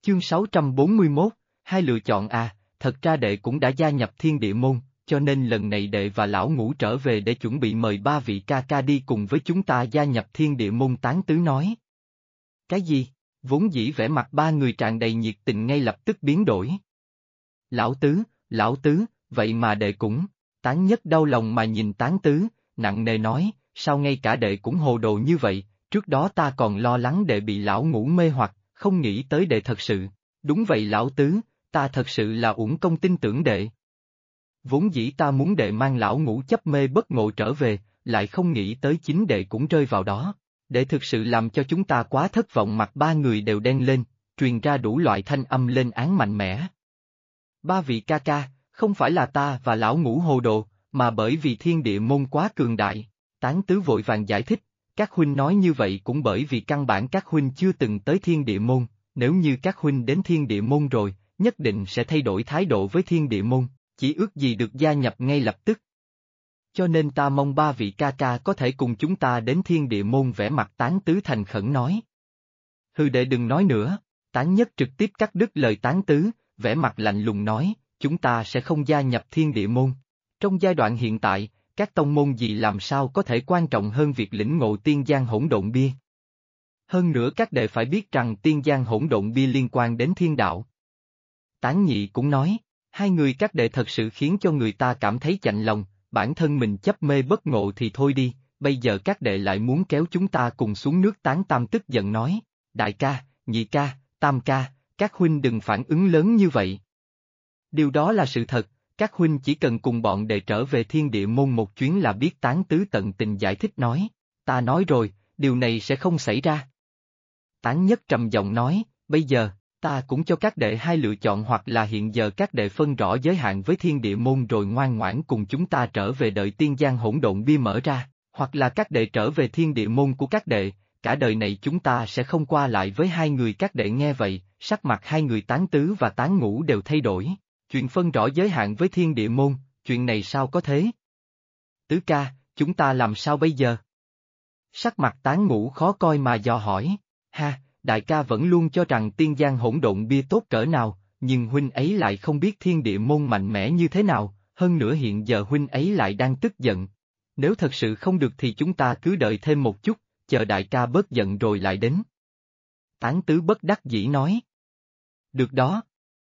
Chương 641, hai lựa chọn à, thật ra đệ cũng đã gia nhập thiên địa môn, cho nên lần này đệ và lão ngũ trở về để chuẩn bị mời ba vị ca ca đi cùng với chúng ta gia nhập thiên địa môn. Tán Tứ nói. Cái gì? Vốn dĩ vẻ mặt ba người tràn đầy nhiệt tình ngay lập tức biến đổi. Lão Tứ, vậy mà đệ cũng, Tán Nhất đau lòng mà nhìn Tán Tứ, nặng nề nói, sao ngay cả đệ cũng hồ đồ như vậy, trước đó ta còn lo lắng đệ bị lão ngũ mê hoặc, không nghĩ tới đệ thật sự, đúng vậy lão Tứ, ta thật sự là uổng công tin tưởng đệ. Vốn dĩ ta muốn đệ mang lão ngũ chấp mê bất ngộ trở về, lại không nghĩ tới chính đệ cũng rơi vào đó. Đệ thực sự làm cho chúng ta quá thất vọng. Mặt ba người đều đen lên, truyền ra đủ loại thanh âm lên án mạnh mẽ. Ba vị ca ca, không phải là ta và lão ngũ hồ đồ, mà bởi vì thiên địa môn quá cường đại. Tán Tứ vội vàng giải thích, các huynh nói như vậy cũng bởi vì căn bản các huynh chưa từng tới thiên địa môn, nếu như các huynh đến thiên địa môn rồi, nhất định sẽ thay đổi thái độ với thiên địa môn, chỉ ước gì được gia nhập ngay lập tức. Cho nên ta mong ba vị ca ca có thể cùng chúng ta đến thiên địa môn. Vẻ mặt Tán Tứ thành khẩn nói. Hừ, đệ đừng nói nữa, Tán Nhất trực tiếp cắt đứt lời Tán Tứ, vẻ mặt lạnh lùng nói, chúng ta sẽ không gia nhập thiên địa môn. Trong giai đoạn hiện tại, các tông môn gì làm sao có thể quan trọng hơn việc lĩnh ngộ tiên giang hỗn độn bia. Hơn nữa các đệ phải biết rằng tiên giang hỗn độn bia liên quan đến thiên đạo. Tán Nhị cũng nói, hai người các đệ thật sự khiến cho người ta cảm thấy chạnh lòng, bản thân mình chấp mê bất ngộ thì thôi đi, bây giờ các đệ lại muốn kéo chúng ta cùng xuống nước. Tán Tam tức giận nói, đại ca, nhị ca, tam ca, các huynh đừng phản ứng lớn như vậy. Điều đó là sự thật, các huynh chỉ cần cùng bọn đệ trở về thiên địa môn một chuyến là biết. Tán Tứ tận tình giải thích nói, ta nói rồi, điều này sẽ không xảy ra. Tán Nhất trầm giọng nói, bây giờ, ta cũng cho các đệ hai lựa chọn, hoặc là hiện giờ các đệ phân rõ giới hạn với thiên địa môn rồi ngoan ngoãn cùng chúng ta trở về đợi tiên giang hỗn độn bia mở ra, hoặc là các đệ trở về thiên địa môn của các đệ, cả đời này chúng ta sẽ không qua lại với hai người các đệ. Nghe vậy, sắc mặt hai người Tán Tứ và Tán Ngũ đều thay đổi, chuyện phân rõ giới hạn với thiên địa môn, chuyện này sao có thế? Tứ ca, chúng ta làm sao bây giờ? Sắc mặt Tán Ngũ khó coi mà dò hỏi, ha. Đại ca vẫn luôn cho rằng tiên giang hỗn độn bia tốt cỡ nào, nhưng huynh ấy lại không biết thiên địa môn mạnh mẽ như thế nào, hơn nữa hiện giờ huynh ấy lại đang tức giận. Nếu thật sự không được thì chúng ta cứ đợi thêm một chút, chờ đại ca bớt giận rồi lại đến. Tán Tứ bất đắc dĩ nói. Được đó.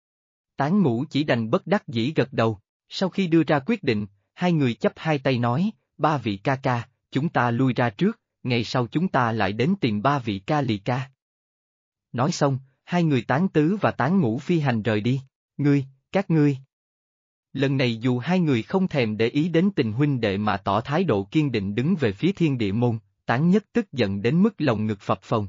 Tán Ngũ chỉ đành bất đắc dĩ gật đầu, sau khi đưa ra quyết định, hai người chắp hai tay nói, ba vị ca ca, chúng ta lui ra trước, ngày sau chúng ta lại đến tìm ba vị ca lì ca. Nói xong, hai người Tán Tứ và Tán Ngũ phi hành rời đi. Các ngươi. Lần này dù hai người không thèm để ý đến tình huynh đệ mà tỏ thái độ kiên định đứng về phía thiên địa môn, Tán Nhất tức giận đến mức lồng ngực phập phồng.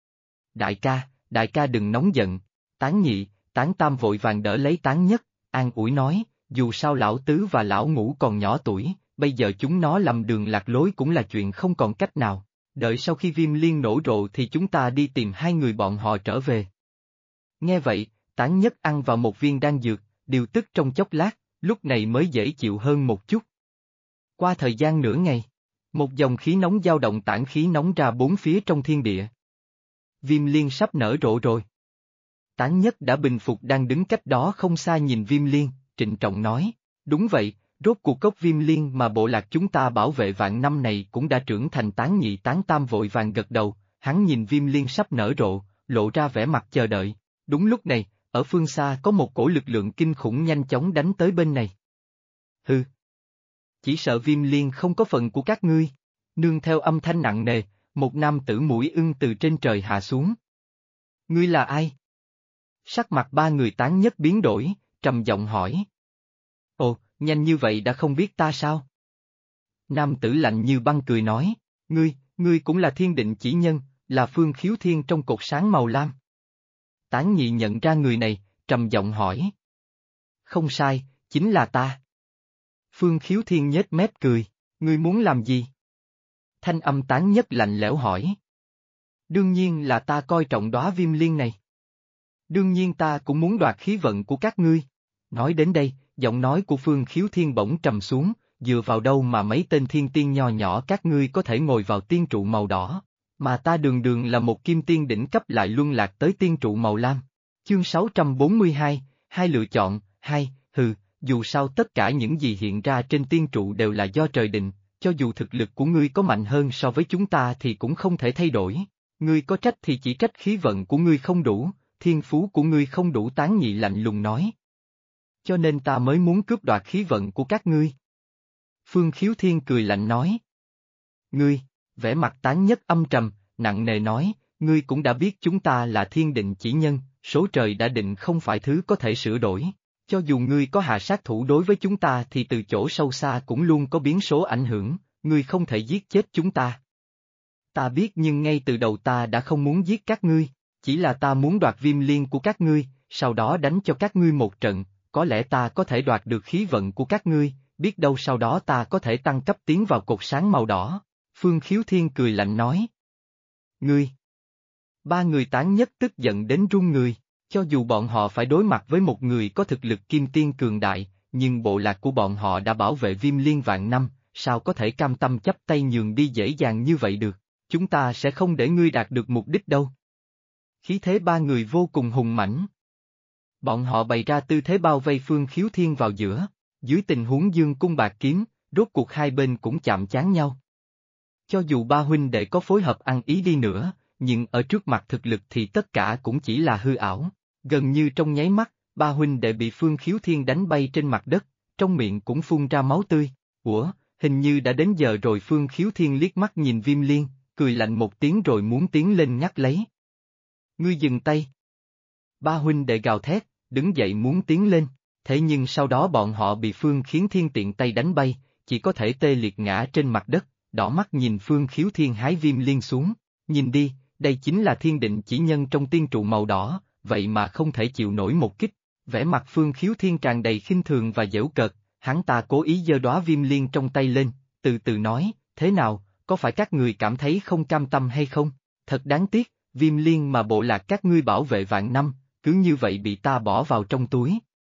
Đại ca đừng nóng giận. Tán Nhị, Tán Tam vội vàng đỡ lấy Tán Nhất, an ủi nói, dù sao lão Tứ và lão Ngũ còn nhỏ tuổi, bây giờ chúng nó lầm đường lạc lối cũng là chuyện không còn cách nào. Đợi sau khi Viêm Liên nổ rộ thì chúng ta đi tìm hai người bọn họ trở về. Nghe vậy, Tán Nhất ăn vào một viên đan dược, điều tức trong chốc lát, lúc này mới dễ chịu hơn một chút. Qua thời gian nửa ngày, một dòng khí nóng dao động tản khí nóng ra bốn phía trong thiên địa. Viêm Liên sắp nở rộ rồi. Tán Nhất đã bình phục đang đứng cách đó không xa nhìn Viêm Liên, trịnh trọng nói, đúng vậy. Rốt cuộc cốc Viêm Liên mà bộ lạc chúng ta bảo vệ vạn năm này cũng đã trưởng thành. Tán Nhị Tán Tam vội vàng gật đầu, hắn nhìn Viêm Liên sắp nở rộ, lộ ra vẻ mặt chờ đợi. Đúng lúc này, ở phương xa có một cổ lực lượng kinh khủng nhanh chóng đánh tới bên này. Hừ. Chỉ sợ Viêm Liên không có phần của các ngươi. Nương theo âm thanh nặng nề, một nam tử mũi ưng từ trên trời hạ xuống. Ngươi là ai? Sắc mặt ba người Tán Nhất biến đổi, trầm giọng hỏi. Ồ, nhanh như vậy đã không biết ta sao? Nam tử lạnh như băng cười nói, ngươi cũng là Thiên Định Chỉ Nhân, là Phương Khiếu Thiên trong cột sáng màu lam. Tán Nhị nhận ra người này, trầm giọng hỏi. Không sai, chính là ta. Phương Khiếu Thiên nhếch mép cười, ngươi muốn làm gì? Thanh âm Tán Nhất lạnh lẽo hỏi. Đương nhiên là ta coi trọng đóa Viêm Liên này. Đương nhiên ta cũng muốn đoạt khí vận của các ngươi. Nói đến đây, giọng nói của Phương Khiếu Thiên bỗng trầm xuống, dựa vào đâu mà mấy tên thiên tiên nho nhỏ các ngươi có thể ngồi vào tiên trụ màu đỏ, mà ta đường đường là một kim tiên đỉnh cấp lại luân lạc tới tiên trụ màu lam. Chương 642, hai lựa chọn, hai, dù sao tất cả những gì hiện ra trên tiên trụ đều là do trời định, cho dù thực lực của ngươi có mạnh hơn so với chúng ta thì cũng không thể thay đổi. Ngươi có trách thì chỉ trách khí vận của ngươi không đủ, thiên phú của ngươi không đủ, Tán Nhị lạnh lùng nói. Cho nên ta mới muốn cướp đoạt khí vận của các ngươi. Phương Khiếu Thiên cười lạnh nói. Ngươi, vẻ mặt Tán Nhất âm trầm, nặng nề nói, ngươi cũng đã biết chúng ta là thiên định chỉ nhân, số trời đã định không phải thứ có thể sửa đổi. Cho dù ngươi có hạ sát thủ đối với chúng ta thì từ chỗ sâu xa cũng luôn có biến số ảnh hưởng, ngươi không thể giết chết chúng ta. Ta biết, nhưng ngay từ đầu ta đã không muốn giết các ngươi, chỉ là ta muốn đoạt Viêm Liên của các ngươi, sau đó đánh cho các ngươi một trận, có lẽ ta có thể đoạt được khí vận của các ngươi, biết đâu sau đó ta có thể tăng cấp tiến vào cột sáng màu đỏ. Phương Khiếu Thiên cười lạnh nói. Ngươi! Ba người Tán Nhất tức giận đến run người. Cho dù bọn họ phải đối mặt với một người có thực lực kim tiên cường đại, nhưng bộ lạc của bọn họ đã bảo vệ Viêm Liên vạn năm, sao có thể cam tâm chấp tay nhường đi dễ dàng như vậy được, chúng ta sẽ không để ngươi đạt được mục đích đâu. Khí thế ba người vô cùng hùng mãnh. Bọn họ bày ra tư thế bao vây Phương Khiếu Thiên vào giữa, dưới tình huống dương cung bạc kiếm, rốt cuộc hai bên cũng chạm trán nhau. Cho dù ba huynh đệ có phối hợp ăn ý đi nữa, nhưng ở trước mặt thực lực thì tất cả cũng chỉ là hư ảo. Gần như trong nháy mắt, ba huynh đệ bị Phương Khiếu Thiên đánh bay trên mặt đất, trong miệng cũng phun ra máu tươi. Ủa, hình như đã đến giờ rồi. Phương Khiếu Thiên liếc mắt nhìn Viêm Liên, cười lạnh một tiếng rồi muốn tiến lên ngắt lấy. Ngươi dừng tay. Ba huynh đệ gào thét, đứng dậy muốn tiến lên, thế nhưng sau đó bọn họ bị Phương Khiếu Thiên tiện tay đánh bay, chỉ có thể tê liệt ngã trên mặt đất, đỏ mắt nhìn Phương Khiếu Thiên hái Viêm Liên xuống. Nhìn đi, đây chính là thiên định chỉ nhân trong tiên trụ màu đỏ. Vậy mà không thể chịu nổi một kích, vẻ mặt Phương Khiếu Thiên tràn đầy khinh thường và giễu cợt, hắn ta cố ý giơ đóa Viêm Liên trong tay lên, từ từ nói, thế nào, có phải các người cảm thấy không cam tâm hay không? Thật đáng tiếc, Viêm Liên mà bộ lạc các ngươi bảo vệ vạn năm, cứ như vậy bị ta bỏ vào trong túi.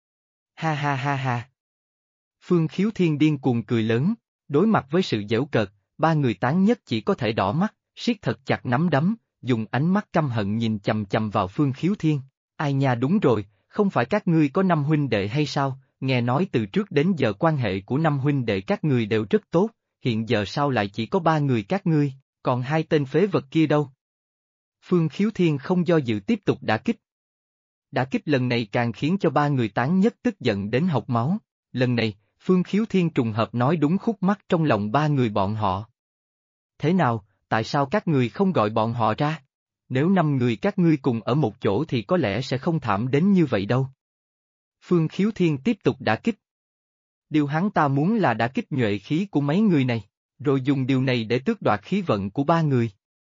Ha ha ha ha. Phương Khiếu Thiên điên cuồng cười lớn, đối mặt với sự giễu cợt, ba người Tán Nhất chỉ có thể đỏ mắt, siết thật chặt nắm đấm, dùng ánh mắt căm hận nhìn chầm chầm vào Phương Khiếu Thiên. Ai nha, đúng rồi, không phải các ngươi có 5 huynh đệ hay sao, nghe nói từ trước đến giờ quan hệ của 5 huynh đệ các ngươi đều rất tốt, hiện giờ sao lại chỉ có 3 người các ngươi, còn hai tên phế vật kia đâu? Phương Khiếu Thiên không do dự tiếp tục đả kích. Đả kích lần này càng khiến cho ba người Tán Nhất tức giận đến hộc máu, lần này, Phương Khiếu Thiên trùng hợp nói đúng khúc mắc trong lòng ba người bọn họ. Thế nào? Tại sao các người không gọi bọn họ ra? Nếu 5 người các ngươi cùng ở một chỗ thì có lẽ sẽ không thảm đến như vậy đâu. Phương Khiếu Thiên tiếp tục đả kích. Điều hắn ta muốn là đả kích nhuệ khí của mấy người này, rồi dùng điều này để tước đoạt khí vận của ba người.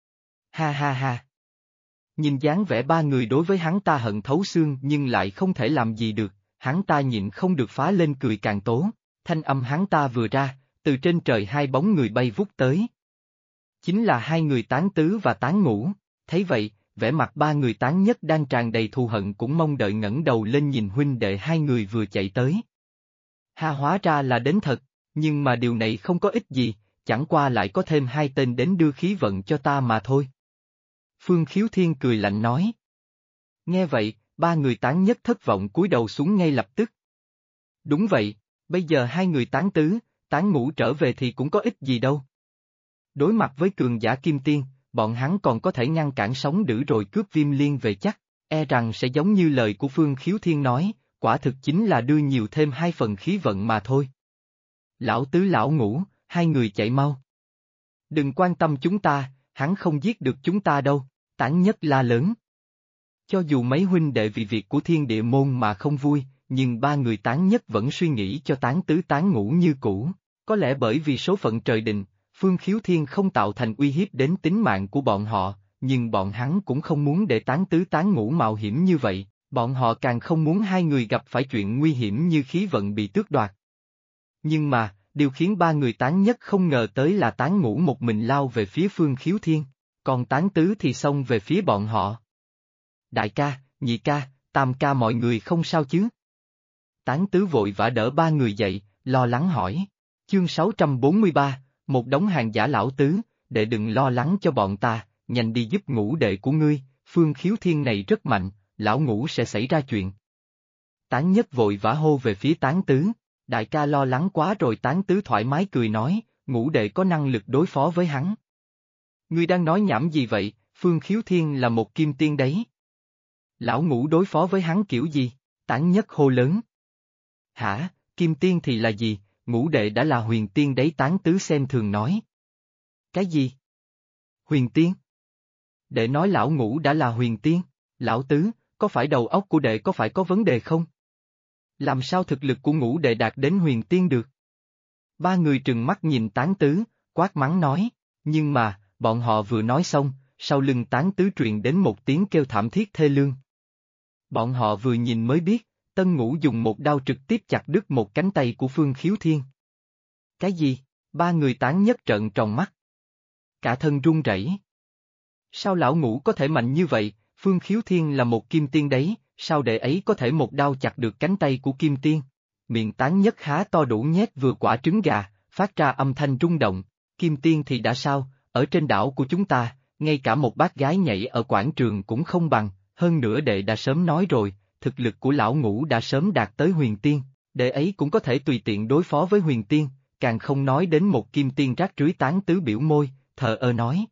Ha ha ha. Nhìn dáng vẻ ba người đối với hắn ta hận thấu xương nhưng lại không thể làm gì được, hắn ta nhịn không được phá lên cười càng tố, thanh âm hắn ta vừa ra, từ trên trời hai bóng người bay vút tới. Chính là hai người Tán Tứ và Tán Ngũ, thấy vậy, vẻ mặt ba người Tán Nhất đang tràn đầy thù hận cũng mong đợi ngẩng đầu lên nhìn huynh đệ hai người vừa chạy tới. Ha, hóa ra là đến thật, nhưng mà điều này không có ích gì, chẳng qua lại có thêm hai tên đến đưa khí vận cho ta mà thôi. Phương Khiếu Thiên cười lạnh nói. Nghe vậy, ba người Tán Nhất thất vọng cúi đầu xuống ngay lập tức. Đúng vậy, bây giờ hai người Tán Tứ, Tán Ngũ trở về thì cũng có ích gì đâu. Đối mặt với cường giả kim tiên, bọn hắn còn có thể ngăn cản sóng dữ rồi cướp Viêm Liên về chắc, e rằng sẽ giống như lời của Phương Khiếu Thiên nói, quả thực chính là đưa nhiều thêm 2 phần khí vận mà thôi. Lão Tứ lão Ngũ, hai người chạy mau. Đừng quan tâm chúng ta, hắn không giết được chúng ta đâu, Tán Nhất la lớn. Cho dù mấy huynh đệ vì việc của Thiên Địa Môn mà không vui, nhưng ba người Tán Nhất vẫn suy nghĩ cho Tán Tứ Tán Ngũ như cũ, có lẽ bởi vì số phận trời định. Phương Khiếu Thiên không tạo thành uy hiếp đến tính mạng của bọn họ, nhưng bọn hắn cũng không muốn để Tán Tứ Tán Ngũ mạo hiểm như vậy, bọn họ càng không muốn hai người gặp phải chuyện nguy hiểm như khí vận bị tước đoạt. Nhưng mà, điều khiến ba người Tán Nhất không ngờ tới là Tán Ngũ một mình lao về phía Phương Khiếu Thiên, còn Tán Tứ thì xông về phía bọn họ. Đại ca, nhị ca, tam ca, mọi người không sao chứ? Tán Tứ vội vã đỡ ba người dậy, lo lắng hỏi. Chương 643, một đống hàng giả. Lão Tứ, đệ đừng lo lắng cho bọn ta, nhanh đi giúp ngũ đệ của ngươi, Phương Khiếu Thiên này rất mạnh, lão Ngũ sẽ xảy ra chuyện. Tán Nhất vội vã hô về phía Tán Tứ, đại ca lo lắng quá rồi. Tán Tứ thoải mái cười nói, Ngũ đệ có năng lực đối phó với hắn. Ngươi đang nói nhảm gì vậy, Phương Khiếu Thiên là một kim tiên đấy. Lão Ngũ đối phó với hắn kiểu gì? Tán Nhất hô lớn. Hả, kim tiên thì là gì, Ngũ đệ đã là huyền tiên đấy. Tán Tứ xem thường nói. Cái gì? Huyền tiên? Đệ nói lão Ngũ đã là huyền tiên, lão Tứ, có phải đầu óc của đệ có phải có vấn đề không? Làm sao thực lực của Ngũ đệ đạt đến huyền tiên được? Ba người trừng mắt nhìn Tán Tứ, quát mắng nói, nhưng mà, bọn họ vừa nói xong, sau lưng Tán Tứ truyền đến một tiếng kêu thảm thiết thê lương. Bọn họ vừa nhìn mới biết, Tân Ngũ dùng một đao trực tiếp chặt đứt một cánh tay của Phương Khiếu Thiên. Cái gì? Ba người Tán Nhất trợn tròn mắt. Cả thân run rẩy. Sao lão Ngũ có thể mạnh như vậy, Phương Khiếu Thiên là một kim tiên đấy, sao đệ ấy có thể một đao chặt được cánh tay của kim tiên? Miệng Tán Nhất há to đủ nhét vừa quả trứng gà, phát ra âm thanh rung động, kim tiên thì đã sao, ở trên đảo của chúng ta, ngay cả một bác gái nhảy ở quảng trường cũng không bằng, hơn nữa đệ đã sớm nói rồi, thực lực của lão Ngũ đã sớm đạt tới huyền tiên, đệ ấy cũng có thể tùy tiện đối phó với huyền tiên, càng không nói đến một kim tiên rác rưới. Tán Tứ biểu môi, thờ ơ nói.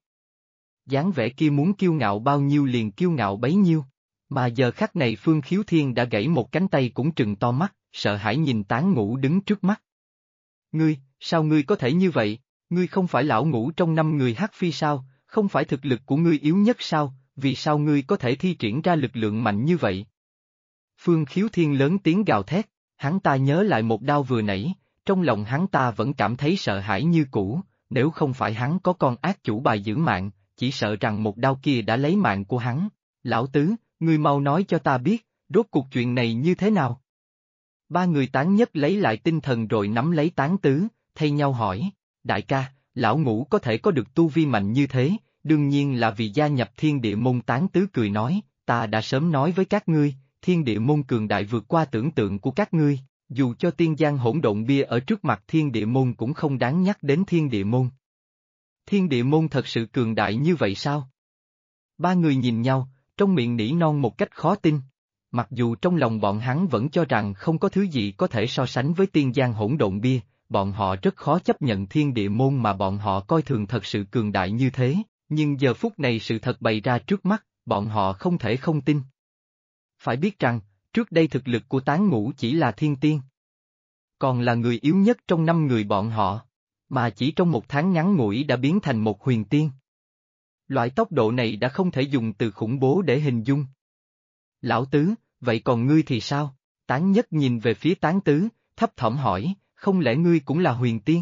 Dáng vẻ kia muốn kiêu ngạo bao nhiêu liền kiêu ngạo bấy nhiêu, mà giờ khắc này Phương Khiếu Thiên đã gãy một cánh tay cũng trừng to mắt, sợ hãi nhìn Tán Ngũ đứng trước mắt. Ngươi, sao ngươi có thể như vậy, ngươi không phải lão Ngũ trong 5 người Hắc Phi sao, không phải thực lực của ngươi yếu nhất sao, vì sao ngươi có thể thi triển ra lực lượng mạnh như vậy? Phương Khiếu Thiên lớn tiếng gào thét, hắn ta nhớ lại một đao vừa nãy, trong lòng hắn ta vẫn cảm thấy sợ hãi như cũ, nếu không phải hắn có con ác chủ bài giữ mạng, chỉ sợ rằng một đao kia đã lấy mạng của hắn. Lão Tứ, ngươi mau nói cho ta biết, rốt cuộc chuyện này như thế nào? Ba người Tán Nhất lấy lại tinh thần rồi nắm lấy Tán Tứ, thay nhau hỏi, đại ca, lão Ngũ có thể có được tu vi mạnh như thế, đương nhiên là vì gia nhập Thiên Địa Môn. Tán Tứ cười nói, ta đã sớm nói với các ngươi, Thiên Địa Môn cường đại vượt qua tưởng tượng của các ngươi, dù cho tiên giang hỗn độn bia ở trước mặt Thiên Địa Môn cũng không đáng nhắc đến Thiên Địa Môn. Thiên Địa Môn thật sự cường đại như vậy sao? Ba người nhìn nhau, trong miệng nỉ non một cách khó tin. Mặc dù trong lòng bọn hắn vẫn cho rằng không có thứ gì có thể so sánh với tiên giang hỗn độn bia, bọn họ rất khó chấp nhận Thiên Địa Môn mà bọn họ coi thường thật sự cường đại như thế, nhưng giờ phút này sự thật bày ra trước mắt, bọn họ không thể không tin. Phải biết rằng, trước đây thực lực của Tán Ngũ chỉ là thiên tiên. Còn là người yếu nhất trong 5 người bọn họ, mà chỉ trong một tháng ngắn ngủi đã biến thành một huyền tiên. Loại tốc độ này đã không thể dùng từ khủng bố để hình dung. Lão Tứ, vậy còn ngươi thì sao? Tán Nhất nhìn về phía Tán Tứ, thấp thỏm hỏi, không lẽ ngươi cũng là huyền tiên?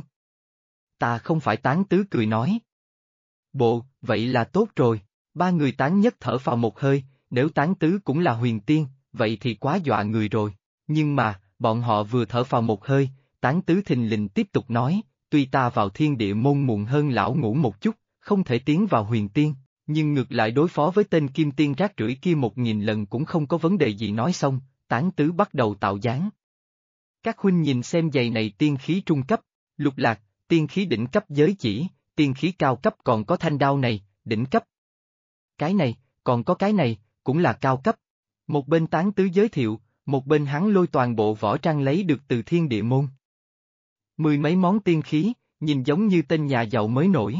Ta không phải. Tán Tứ cười nói. Bộ, vậy là tốt rồi. Ba người Tán Nhất thở phào một hơi, nếu Tán Tứ cũng là huyền tiên, vậy thì quá dọa người rồi. Nhưng mà, bọn họ vừa thở phào một hơi, Tán Tứ thình lình tiếp tục nói, tuy ta vào Thiên Địa Môn muộn hơn lão Ngũ một chút, không thể tiến vào huyền tiên, nhưng ngược lại đối phó với tên kim tiên rác rưởi kia 1000 lần cũng không có vấn đề gì. Nói xong, Tán Tứ bắt đầu tạo dáng. Các huynh nhìn xem giày này tiên khí trung cấp, Lục Lạc, tiên khí đỉnh cấp giới chỉ, tiên khí cao cấp còn có thanh đao này, đỉnh cấp. Cái này, còn có cái này, cũng là cao cấp. Một bên Tán Tứ giới thiệu, một bên hắn lôi toàn bộ võ trang lấy được từ Thiên Địa Môn. 10 mấy món tiên khí, nhìn giống như tên nhà giàu mới nổi.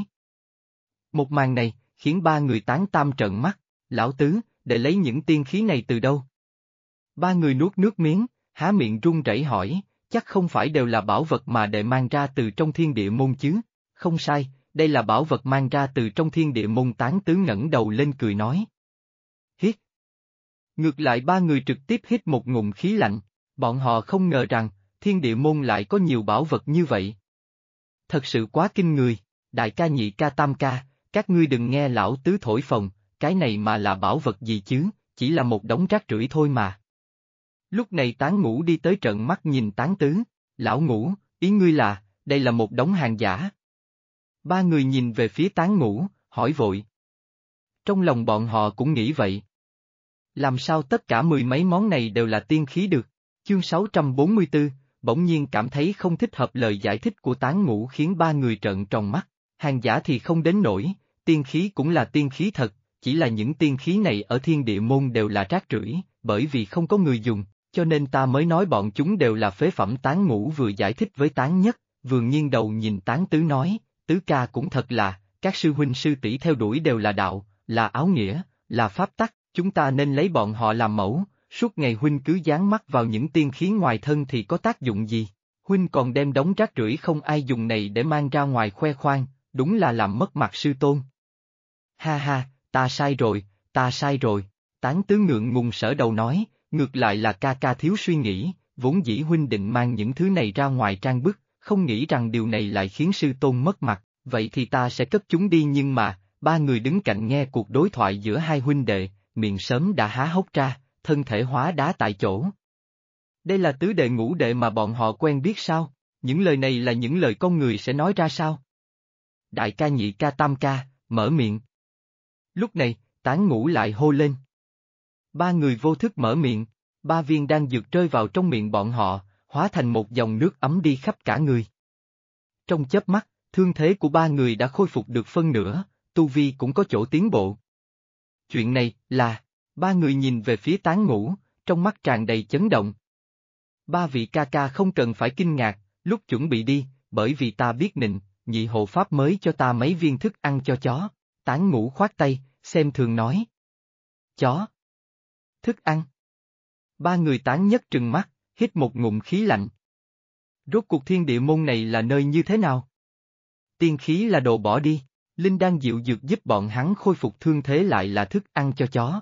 Một màn này, khiến ba người Tán Tam trợn mắt, lão Tứ, để lấy những tiên khí này từ đâu? Ba người nuốt nước miếng, há miệng run rẩy hỏi, chắc không phải đều là bảo vật mà đệ mang ra từ trong Thiên Địa Môn chứ? Không sai, đây là bảo vật mang ra từ trong Thiên Địa Môn. Tán Tứ ngẩng đầu lên cười nói. Hít. Ngược lại ba người trực tiếp hít một ngụm khí lạnh, bọn họ không ngờ rằng, Thiên Địa Môn lại có nhiều bảo vật như vậy. Thật sự quá kinh người, đại ca nhị ca tam ca, các ngươi đừng nghe lão Tứ thổi phồng, cái này mà là bảo vật gì chứ, chỉ là một đống rác rưởi thôi mà. Lúc này Tán Ngũ đi tới trợn mắt nhìn Tán Tứ, lão Ngũ, ý ngươi là, đây là một đống hàng giả. Ba người nhìn về phía Tán Ngũ, hỏi vội. Trong lòng bọn họ cũng nghĩ vậy. Làm sao tất cả 10 mấy món này đều là tiên khí được? Chương 644, bỗng nhiên cảm thấy không thích hợp lời giải thích của Tán Ngũ khiến ba người trợn tròn mắt. Hàng giả thì không đến nổi, tiên khí cũng là tiên khí thật, chỉ là những tiên khí này ở thiên địa môn đều là rác rưởi, bởi vì không có người dùng, cho nên ta mới nói bọn chúng đều là phế phẩm. Tán Ngũ vừa giải thích với Tán Nhất, vừa nghiêng đầu nhìn Tán Tứ nói, Tứ ca cũng thật là, các sư huynh sư tỷ theo đuổi đều là đạo, là áo nghĩa, là pháp tắc, chúng ta nên lấy bọn họ làm mẫu, suốt ngày huynh cứ dán mắt vào những tiên khí ngoài thân thì có tác dụng gì? Huynh còn đem đống rác rưởi không ai dùng này để mang ra ngoài khoe khoang, đúng là làm mất mặt sư tôn. Ha ha, ta sai rồi, ta sai rồi, Tán Tứ ngượng ngùng sở đầu nói, ngược lại là ca ca thiếu suy nghĩ, vốn dĩ huynh định mang những thứ này ra ngoài trang bức, không nghĩ rằng điều này lại khiến sư tôn mất mặt, vậy thì ta sẽ cất chúng đi. Nhưng mà, ba người đứng cạnh nghe cuộc đối thoại giữa hai huynh đệ, miệng sớm đã há hốc ra, thân thể hóa đá tại chỗ. Đây là tứ đệ ngũ đệ mà bọn họ quen biết sao? Những lời này là những lời con người sẽ nói ra sao? Đại ca nhị ca tam ca, mở miệng. Lúc này, Tán Ngũ lại hô lên. Ba người vô thức mở miệng, ba viên đan dược rơi vào trong miệng bọn họ, hóa thành một dòng nước ấm đi khắp cả người. Trong chớp mắt, thương thế của ba người đã khôi phục được phân nửa, tu vi cũng có chỗ tiến bộ. Chuyện này là, ba người nhìn về phía Tán Ngũ, trong mắt tràn đầy chấn động. Ba vị ca ca không cần phải kinh ngạc, lúc chuẩn bị đi, bởi vì ta biết nịnh, nhị hộ pháp mới cho ta mấy viên thức ăn cho chó. Tán Ngũ khoát tay, xem thường nói. Chó. Thức ăn. Ba người Tán Nhất trừng mắt, hít một ngụm khí lạnh. Rốt cuộc thiên địa môn này là nơi như thế nào? Tiên khí là đồ bỏ đi, linh đan diệu dược giúp bọn hắn khôi phục thương thế lại là thức ăn cho chó.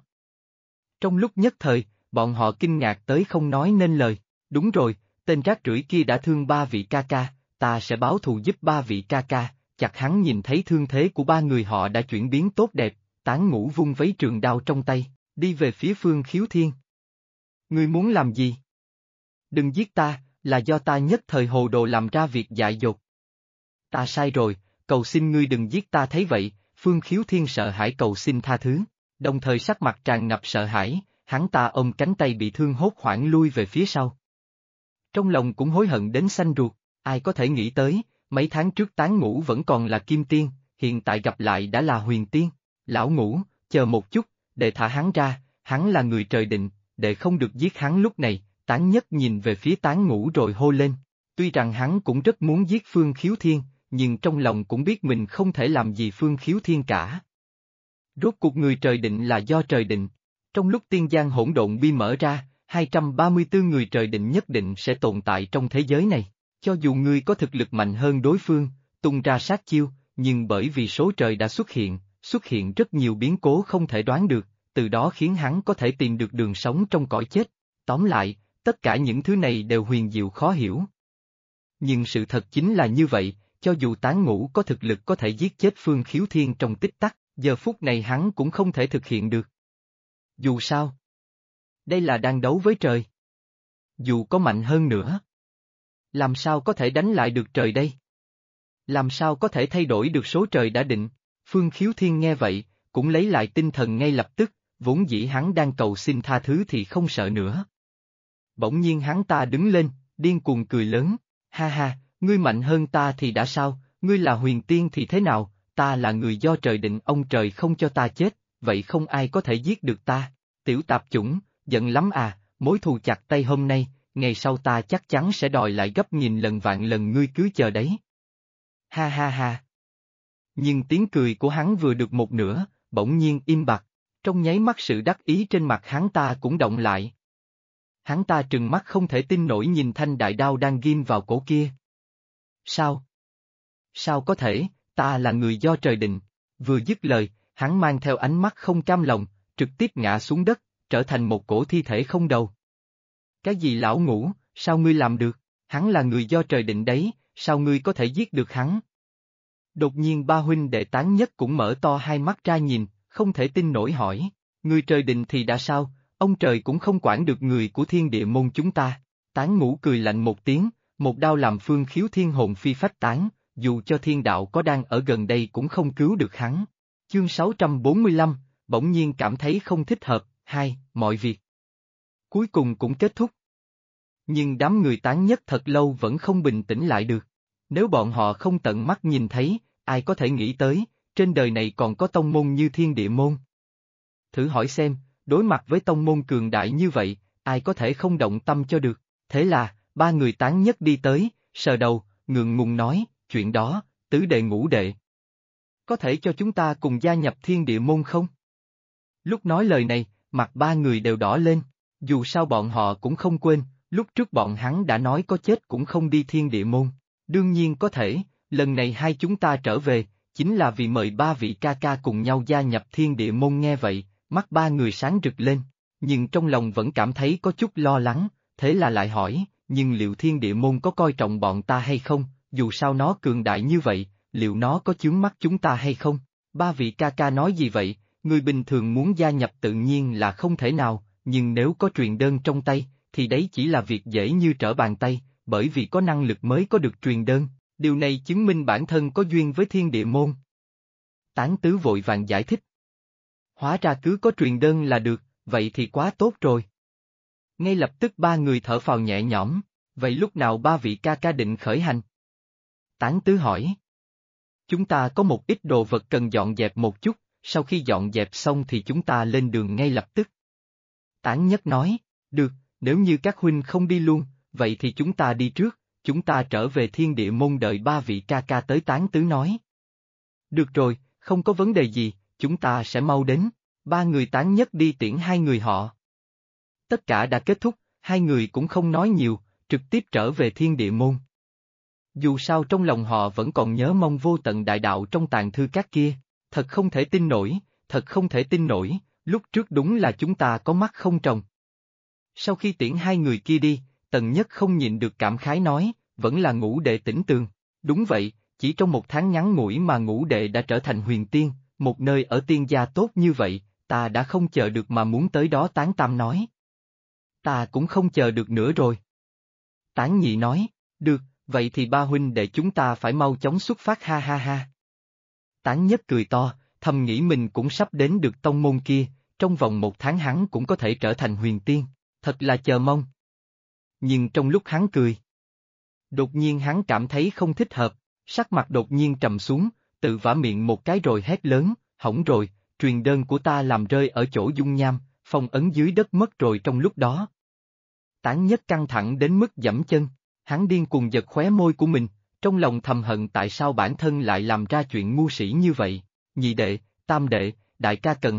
Trong lúc nhất thời, bọn họ kinh ngạc tới không nói nên lời. Đúng rồi, tên rác rưởi kia đã thương ba vị ca ca, ta sẽ báo thù giúp ba vị ca ca. Chặt hắn nhìn thấy thương thế của ba người họ đã chuyển biến tốt đẹp, Tán Ngũ vung vấy trường đao trong tay, đi về phía Phương Khiếu Thiên. Ngươi muốn làm gì? Đừng giết ta, là do ta nhất thời hồ đồ làm ra việc dại dột. Ta sai rồi, cầu xin ngươi đừng giết ta. Thấy vậy, Phương Khiếu Thiên sợ hãi cầu xin tha thứ, đồng thời sắc mặt tràn ngập sợ hãi, hắn ta ôm cánh tay bị thương hốt hoảng lui về phía sau. Trong lòng cũng hối hận đến xanh ruột, ai có thể nghĩ tới, mấy tháng trước Tán Ngũ vẫn còn là Kim Tiên, hiện tại gặp lại đã là Huyền Tiên. Lão Ngũ, chờ một chút, để thả hắn ra, hắn là người trời định, để không được giết hắn. Lúc này, Tán Nhất nhìn về phía Tán Ngũ rồi hô lên, tuy rằng hắn cũng rất muốn giết Phương Khiếu Thiên, nhưng trong lòng cũng biết mình không thể làm gì Phương Khiếu Thiên cả. Rốt cuộc người trời định là do trời định, trong lúc tiên giang hỗn độn bi mở ra, 234 người trời định nhất định sẽ tồn tại trong thế giới này. Cho dù ngươi có thực lực mạnh hơn đối phương, tung ra sát chiêu, nhưng bởi vì số trời đã xuất hiện rất nhiều biến cố không thể đoán được, từ đó khiến hắn có thể tìm được đường sống trong cõi chết. Tóm lại, tất cả những thứ này đều huyền diệu khó hiểu. Nhưng sự thật chính là như vậy, cho dù Tán Ngũ có thực lực có thể giết chết Phương Khiếu Thiên trong tích tắc, giờ phút này hắn cũng không thể thực hiện được. Dù sao, đây là đang đấu với trời. Dù có mạnh hơn nữa, làm sao có thể đánh lại được trời đây? Làm sao có thể thay đổi được số trời đã định? Phương Khiếu Thiên nghe vậy, cũng lấy lại tinh thần ngay lập tức, vốn dĩ hắn đang cầu xin tha thứ thì không sợ nữa. Bỗng nhiên hắn ta đứng lên, điên cuồng cười lớn, ha ha, ngươi mạnh hơn ta thì đã sao, ngươi là Huyền Tiên thì thế nào, ta là người do trời định, ông trời không cho ta chết, vậy không ai có thể giết được ta. Tiểu tạp chủng, giận lắm à, mối thù chặt tay hôm nay, ngày sau ta chắc chắn sẽ đòi lại gấp nghìn lần vạn lần, ngươi cứ chờ đấy. Ha ha ha. Nhưng tiếng cười của hắn vừa được một nửa, bỗng nhiên im bặt, trong nháy mắt sự đắc ý trên mặt hắn ta cũng động lại. Hắn ta trừng mắt không thể tin nổi nhìn thanh đại đao đang ghim vào cổ kia. Sao? Sao có thể, ta là người do trời định. Vừa dứt lời, hắn mang theo ánh mắt không cam lòng, trực tiếp ngã xuống đất, trở thành một cổ thi thể không đầu. Cái gì Lão Ngũ, sao ngươi làm được? Hắn là người do trời định đấy, sao ngươi có thể giết được hắn? Đột nhiên ba huynh đệ Tán Nhất cũng mở to hai mắt ra nhìn, không thể tin nổi hỏi, người trời định thì đã sao, ông trời cũng không quản được người của thiên địa môn chúng ta. Tán Ngũ cười lạnh một tiếng, một đao làm Phương Khiếu Thiên hồn phi phách tán, dù cho thiên đạo có đang ở gần đây cũng không cứu được hắn. Chương 645, bỗng nhiên cảm thấy không thích hợp, mọi việc cuối cùng cũng kết thúc. Nhưng đám người Tán Nhất thật lâu vẫn không bình tĩnh lại được. Nếu bọn họ không tận mắt nhìn thấy, ai có thể nghĩ tới, trên đời này còn có tông môn như thiên địa môn. thử hỏi xem, đối mặt với tông môn cường đại như vậy, ai có thể không động tâm cho được. Thế là, ba người Tán Nhất đi tới, sờ đầu, ngượng ngùng nói, chuyện đó, tứ đệ ngũ đệ. Có thể cho chúng ta cùng gia nhập thiên địa môn không? Lúc nói lời này, mặt ba người đều đỏ lên, dù sao bọn họ cũng không quên, lúc trước bọn hắn đã nói có chết cũng không đi thiên địa môn. Đương nhiên có thể, lần này hai chúng ta trở về, chính là vì mời ba vị ca ca cùng nhau gia nhập thiên địa môn. Nghe vậy, mắt ba người sáng rực lên, nhưng trong lòng vẫn cảm thấy có chút lo lắng, thế là lại hỏi, nhưng liệu thiên địa môn có coi trọng bọn ta hay không, dù sao nó cường đại như vậy, liệu nó có chướng mắt chúng ta hay không? Ba vị ca ca nói gì vậy, người bình thường muốn gia nhập tự nhiên là không thể nào, nhưng nếu có truyền đơn trong tay, thì đấy chỉ là việc dễ như trở bàn tay, bởi vì có năng lực mới có được truyền đơn, điều này chứng minh bản thân có duyên với thiên địa môn. Tán Tứ vội vàng giải thích. Hóa ra cứ có truyền đơn là được, vậy thì quá tốt rồi. Ngay lập tức ba người thở phào nhẹ nhõm, vậy lúc nào ba vị ca ca định khởi hành? Tán Tứ hỏi. Chúng ta có một ít đồ vật cần dọn dẹp một chút, sau khi dọn dẹp xong thì chúng ta lên đường ngay lập tức. Tán Nhất nói, được, nếu như các huynh không đi luôn, vậy thì chúng ta đi trước, chúng ta trở về thiên địa môn đợi ba vị ca ca tới. Tán Tứ nói. Được rồi, không có vấn đề gì, chúng ta sẽ mau đến. Ba người Tán Nhất đi tiễn hai người họ. Tất cả đã kết thúc, hai người cũng không nói nhiều, trực tiếp trở về thiên địa môn. Dù sao trong lòng họ vẫn còn nhớ mong vô tận đại đạo trong tàng thư các kia, thật không thể tin nổi, thật không thể tin nổi, lúc trước đúng là chúng ta có mắt không tròng. Sau khi tiễn hai người kia đi, Tần Nhất không nhịn được cảm khái nói, vẫn là Ngũ đệ tĩnh tường. Đúng vậy, chỉ trong một tháng ngắn ngủi mà Ngũ đệ đã trở thành huyền tiên, một nơi ở tiên gia tốt như vậy, ta đã không chờ được mà muốn tới đó. Tán Tam nói. Ta cũng không chờ được nữa rồi. Tán Nhị nói, được, vậy thì ba huynh đệ chúng ta phải mau chóng xuất phát. Ha ha ha. Tán Nhất cười to, thầm nghĩ mình cũng sắp đến được tông môn kia, trong vòng một tháng hắn cũng có thể trở thành huyền tiên, thật là chờ mong. Nhưng trong lúc hắn cười, đột nhiên hắn cảm thấy không thích hợp, sắc mặt đột nhiên trầm xuống, tự vả miệng một cái rồi hét lớn, hỏng rồi, truyền đơn của ta làm rơi ở chỗ dung nham, phong ấn dưới đất mất rồi. Trong lúc đó, Tán Nhất căng thẳng đến mức giẫm chân, hắn điên cuồng giật khóe môi của mình, trong lòng thầm hận tại sao bản thân lại làm ra chuyện ngu si như vậy. Nhị đệ, tam đệ, đại ca cần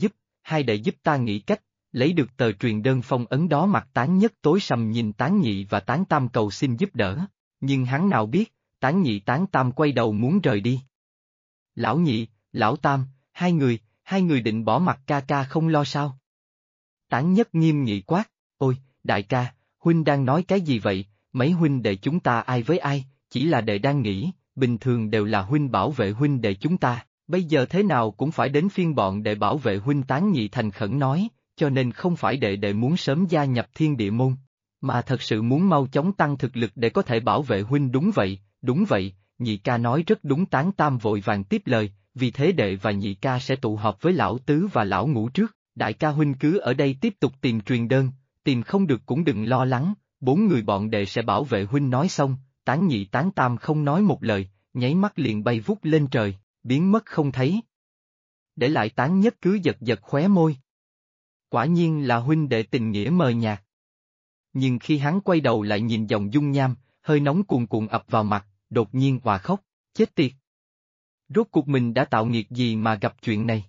hai đệ giúp ta nghĩ cách, lấy được tờ truyền đơn phong ấn đó. Mặt Tán Nhất tối sầm nhìn Tán Nhị và Tán Tam cầu xin giúp đỡ, nhưng hắn nào biết, Tán Nhị Tán Tam quay đầu muốn rời đi. Lão Nhị, Lão Tam, hai người định bỏ mặt ca ca không lo sao? Tán Nhất nghiêm nghị quát, ôi, đại ca, huynh đang nói cái gì vậy, mấy huynh đệ chúng ta ai với ai, chỉ là đệ đang nghĩ, bình thường đều là huynh bảo vệ huynh đệ chúng ta, bây giờ thế nào cũng phải đến phiên bọn đệ bảo vệ huynh. Tán Nhị thành khẩn nói, cho nên không phải đệ muốn sớm gia nhập thiên địa môn, mà thật sự muốn mau chóng tăng thực lực để có thể bảo vệ huynh. Đúng vậy, Nhị ca nói rất đúng. Tán Tam vội vàng tiếp lời, vì thế đệ và Nhị ca sẽ tụ họp với Lão Tứ và Lão Ngũ trước, đại ca huynh cứ ở đây tiếp tục tìm truyền đơn, tìm không được cũng đừng lo lắng, bốn người bọn đệ sẽ bảo vệ huynh. Nói xong, Tán Nhị Tán Tam không nói một lời, nháy mắt liền bay vút lên trời, biến mất không thấy. Để lại Tán Nhất cứ giật giật khóe môi. Quả nhiên là huynh đệ tình nghĩa mờ nhạt. Nhưng khi hắn quay đầu lại nhìn dòng dung nham, hơi nóng cuồn cuộn ập vào mặt, đột nhiên òa khóc, chết tiệt. Rốt cuộc mình đã tạo nghiệt gì mà gặp chuyện này?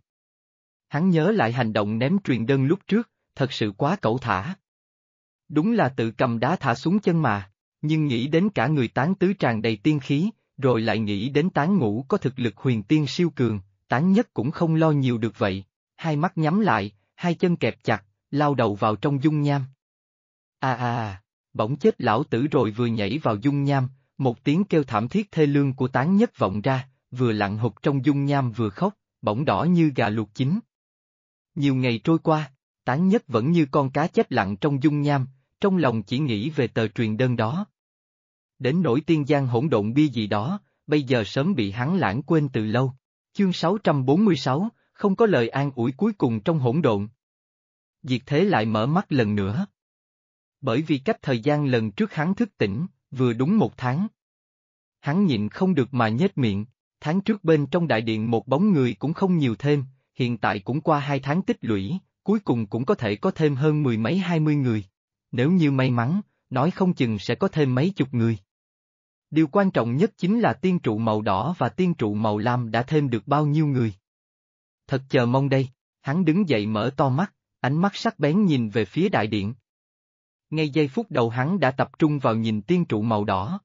Hắn nhớ lại hành động ném truyền đơn lúc trước, thật sự quá cẩu thả. Đúng là tự cầm đá thả xuống chân mà, nhưng nghĩ đến cả người Tán Tứ tràn đầy tiên khí, rồi lại nghĩ đến Tán Ngũ có thực lực huyền tiên siêu cường, Tán Nhất cũng không lo nhiều được vậy, hai mắt nhắm lại, hai chân kẹp chặt, lao đầu vào trong dung nham. Bỗng chết lão tử rồi. Vừa nhảy vào dung nham, một tiếng kêu thảm thiết thê lương của Tán Nhất vọng ra, vừa lặn hụt trong dung nham vừa khóc, bỗng đỏ như gà luộc chín. Nhiều ngày trôi qua, Tán Nhất vẫn như con cá chết lặng trong dung nham, trong lòng chỉ nghĩ về tờ truyền đơn đó. Đến nỗi tiên giang hỗn độn bia gì đó, bây giờ sớm bị hắn lãng quên từ lâu. Chương 646, không có lời an ủi cuối cùng trong hỗn độn. Diệt Thế lại mở mắt lần nữa. Bởi vì cách thời gian lần trước hắn thức tỉnh, vừa đúng một tháng. Hắn nhịn không được mà nhếch miệng, tháng trước bên trong đại điện một bóng người cũng không nhiều thêm, hiện tại cũng qua 2 tháng tích lũy, cuối cùng cũng có thể có thêm hơn 10 mấy 20 người. Nếu như may mắn, nói không chừng sẽ có thêm mấy chục người. Điều quan trọng nhất chính là tiên trụ màu đỏ và tiên trụ màu lam đã thêm được bao nhiêu người. Thật chờ mong đây, hắn đứng dậy mở to mắt, ánh mắt sắc bén nhìn về phía đại điện. Ngay giây phút đầu hắn đã tập trung vào nhìn tiên trụ màu đỏ.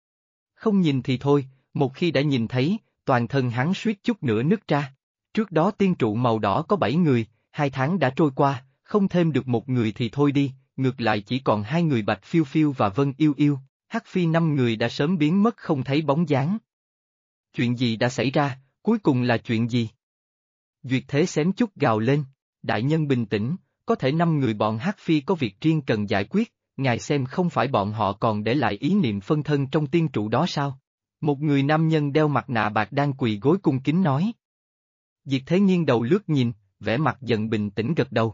Không nhìn thì thôi, một khi đã nhìn thấy, toàn thân hắn suýt chút nữa nứt ra. Trước đó tiên trụ màu đỏ có 7 người, 2 tháng đã trôi qua, không thêm được một người thì thôi đi, ngược lại chỉ còn 2 người Bạch Phiêu Phiêu và Vân Yêu Yêu, Hắc Phi 5 người đã sớm biến mất không thấy bóng dáng. Chuyện gì đã xảy ra, cuối cùng là chuyện gì? Duyệt Thế xém chút gào lên, đại nhân bình tĩnh, có thể 5 người bọn Hắc Phi có việc riêng cần giải quyết, ngài xem không phải bọn họ còn để lại ý niệm phân thân trong tiên trụ đó sao? Một người nam nhân đeo mặt nạ bạc đang quỳ gối cung kính nói. Diệt Thế nghiêng đầu lướt nhìn, vẻ mặt dần bình tĩnh gật đầu.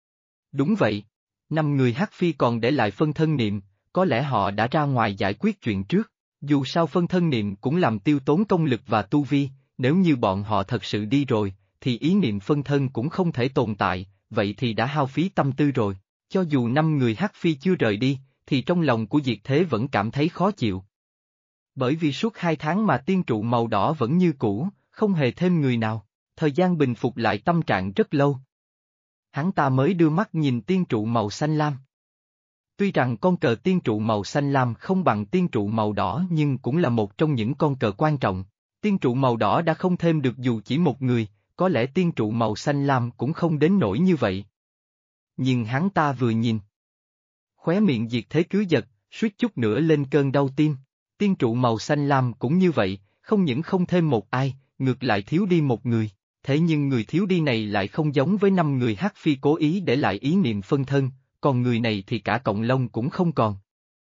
Đúng vậy, 5 người Hắc Phi còn để lại phân thân niệm, có lẽ họ đã ra ngoài giải quyết chuyện trước, dù sao phân thân niệm cũng làm tiêu tốn công lực và tu vi, nếu như bọn họ thật sự đi rồi, thì ý niệm phân thân cũng không thể tồn tại, vậy thì đã hao phí tâm tư rồi, cho dù 5 người Hắc Phi chưa rời đi, thì trong lòng của Diệt Thế vẫn cảm thấy khó chịu. Bởi vì suốt 2 tháng mà tiên trụ màu đỏ vẫn như cũ, không hề thêm người nào, thời gian bình phục lại tâm trạng rất lâu. Hắn ta mới đưa mắt nhìn tiên trụ màu xanh lam. Tuy rằng con cờ tiên trụ màu xanh lam không bằng tiên trụ màu đỏ nhưng cũng là một trong những con cờ quan trọng. Tiên trụ màu đỏ đã không thêm được dù chỉ một người, có lẽ tiên trụ màu xanh lam cũng không đến nỗi như vậy. Nhưng hắn ta vừa nhìn. Khóe miệng Diệt Thế cứ giật, suýt chút nữa lên cơn đau tim. Tiên trụ màu xanh lam cũng như vậy, không những không thêm một ai, ngược lại thiếu đi một người. Thế nhưng người thiếu đi này lại không giống với 5 người Hắc Phi cố ý để lại ý niệm phân thân, còn người này thì cả cọng lông cũng không còn.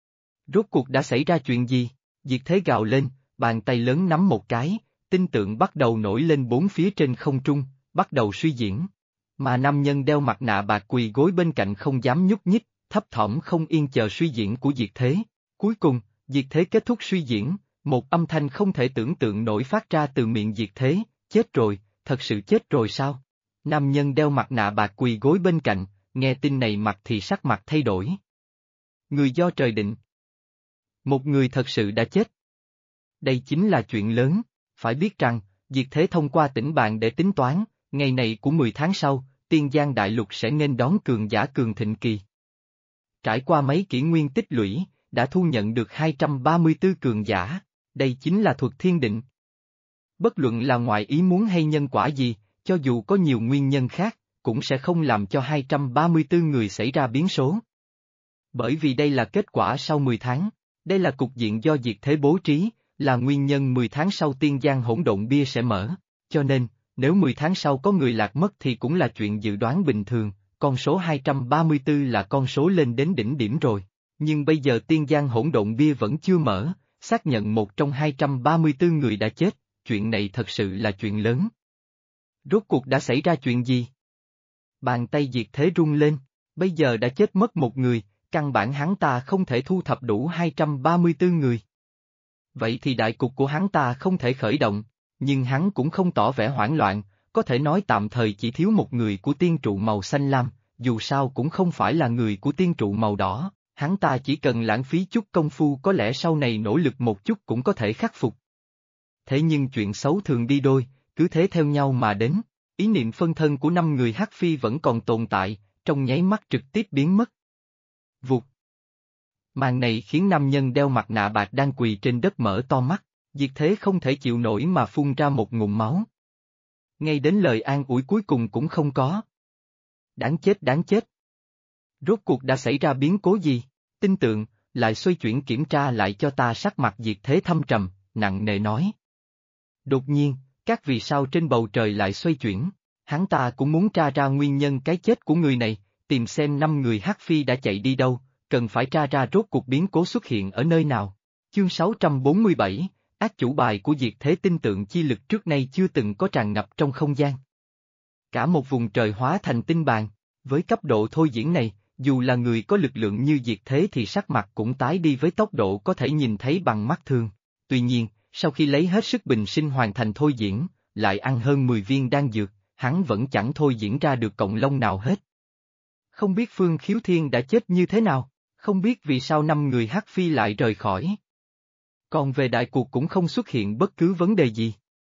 Rốt cuộc đã xảy ra chuyện gì? Diệt Thế gào lên, bàn tay lớn nắm một cái, tinh tượng bắt đầu nổi lên bốn phía trên không trung, bắt đầu suy diễn. Mà nam nhân đeo mặt nạ bạc quỳ gối bên cạnh không dám nhúc nhích, thấp thỏm không yên chờ suy diễn của Diệt Thế. Cuối cùng, Diệt Thế kết thúc suy diễn, một âm thanh không thể tưởng tượng nổi phát ra từ miệng Diệt Thế, chết rồi, thật sự chết rồi sao? Nam nhân đeo mặt nạ bạc quỳ gối bên cạnh, nghe tin này mặt thì sắc mặt thay đổi. Người do trời định. Một người thật sự đã chết. Đây chính là chuyện lớn, phải biết rằng, Diệt Thế thông qua tỉnh bàn để tính toán, ngày này của 10 tháng sau, Tiên Giang Đại Lục sẽ nghênh đón cường giả cường thịnh kỳ. Trải qua mấy kỷ nguyên tích lũy, đã thu nhận được 234 cường giả, đây chính là thuật thiên định. Bất luận là ngoại ý muốn hay nhân quả gì, cho dù có nhiều nguyên nhân khác, cũng sẽ không làm cho 234 người xảy ra biến số. Bởi vì đây là kết quả sau 10 tháng, đây là cục diện do Diệt Thế bố trí, là nguyên nhân 10 tháng sau Tiên Giang hỗn độn bia sẽ mở, cho nên, nếu 10 tháng sau có người lạc mất thì cũng là chuyện dự đoán bình thường, con số 234 là con số lên đến đỉnh điểm rồi, nhưng bây giờ Tiên Giang hỗn độn bia vẫn chưa mở, xác nhận một trong 234 người đã chết, chuyện này thật sự là chuyện lớn. Rốt cuộc đã xảy ra chuyện gì? Bàn tay Diệt Thế rung lên, bây giờ đã chết mất một người, căn bản hắn ta không thể thu thập đủ 234 người. Vậy thì đại cục của hắn ta không thể khởi động, nhưng hắn cũng không tỏ vẻ hoảng loạn, có thể nói tạm thời chỉ thiếu một người của tiên trụ màu xanh lam, dù sao cũng không phải là người của tiên trụ màu đỏ, hắn ta chỉ cần lãng phí chút công phu có lẽ sau này nỗ lực một chút cũng có thể khắc phục. Thế nhưng chuyện xấu thường đi đôi, cứ thế theo nhau mà đến, ý niệm phân thân của 5 người Hắc Phi vẫn còn tồn tại, trong nháy mắt trực tiếp biến mất. Vụt. Màn này khiến nam nhân đeo mặt nạ bạc đang quỳ trên đất mở to mắt, Diệt Thế không thể chịu nổi mà phun ra một ngụm máu. Ngay đến lời an ủi cuối cùng cũng không có. Đáng chết đáng chết. Rốt cuộc đã xảy ra biến cố gì? Tinh tượng, lại xoay chuyển kiểm tra lại cho ta. Sắc mặt Diệt Thế thâm trầm, nặng nề nói. Đột nhiên, các vì sao trên bầu trời lại xoay chuyển, hắn ta cũng muốn tra ra nguyên nhân cái chết của người này, tìm xem 5 người Hắc Phi đã chạy đi đâu, cần phải tra ra rốt cuộc biến cố xuất hiện ở nơi nào. Chương 647, ác chủ bài của Diệt Thế. Tinh tượng chi lực trước nay chưa từng có tràn ngập trong không gian. Cả một vùng trời hóa thành tinh bàn, với cấp độ thôi diễn này, dù là người có lực lượng như Diệt Thế thì sắc mặt cũng tái đi với tốc độ có thể nhìn thấy bằng mắt thường. Tuy nhiên, sau khi lấy hết sức bình sinh hoàn thành thôi diễn, lại ăn hơn 10 viên đan dược, hắn vẫn chẳng thôi diễn ra được cọng lông nào hết. Không biết Phương Khiếu Thiên đã chết như thế nào, không biết vì sao 5 người Hắc Phi lại rời khỏi. Còn về đại cuộc cũng không xuất hiện bất cứ vấn đề gì.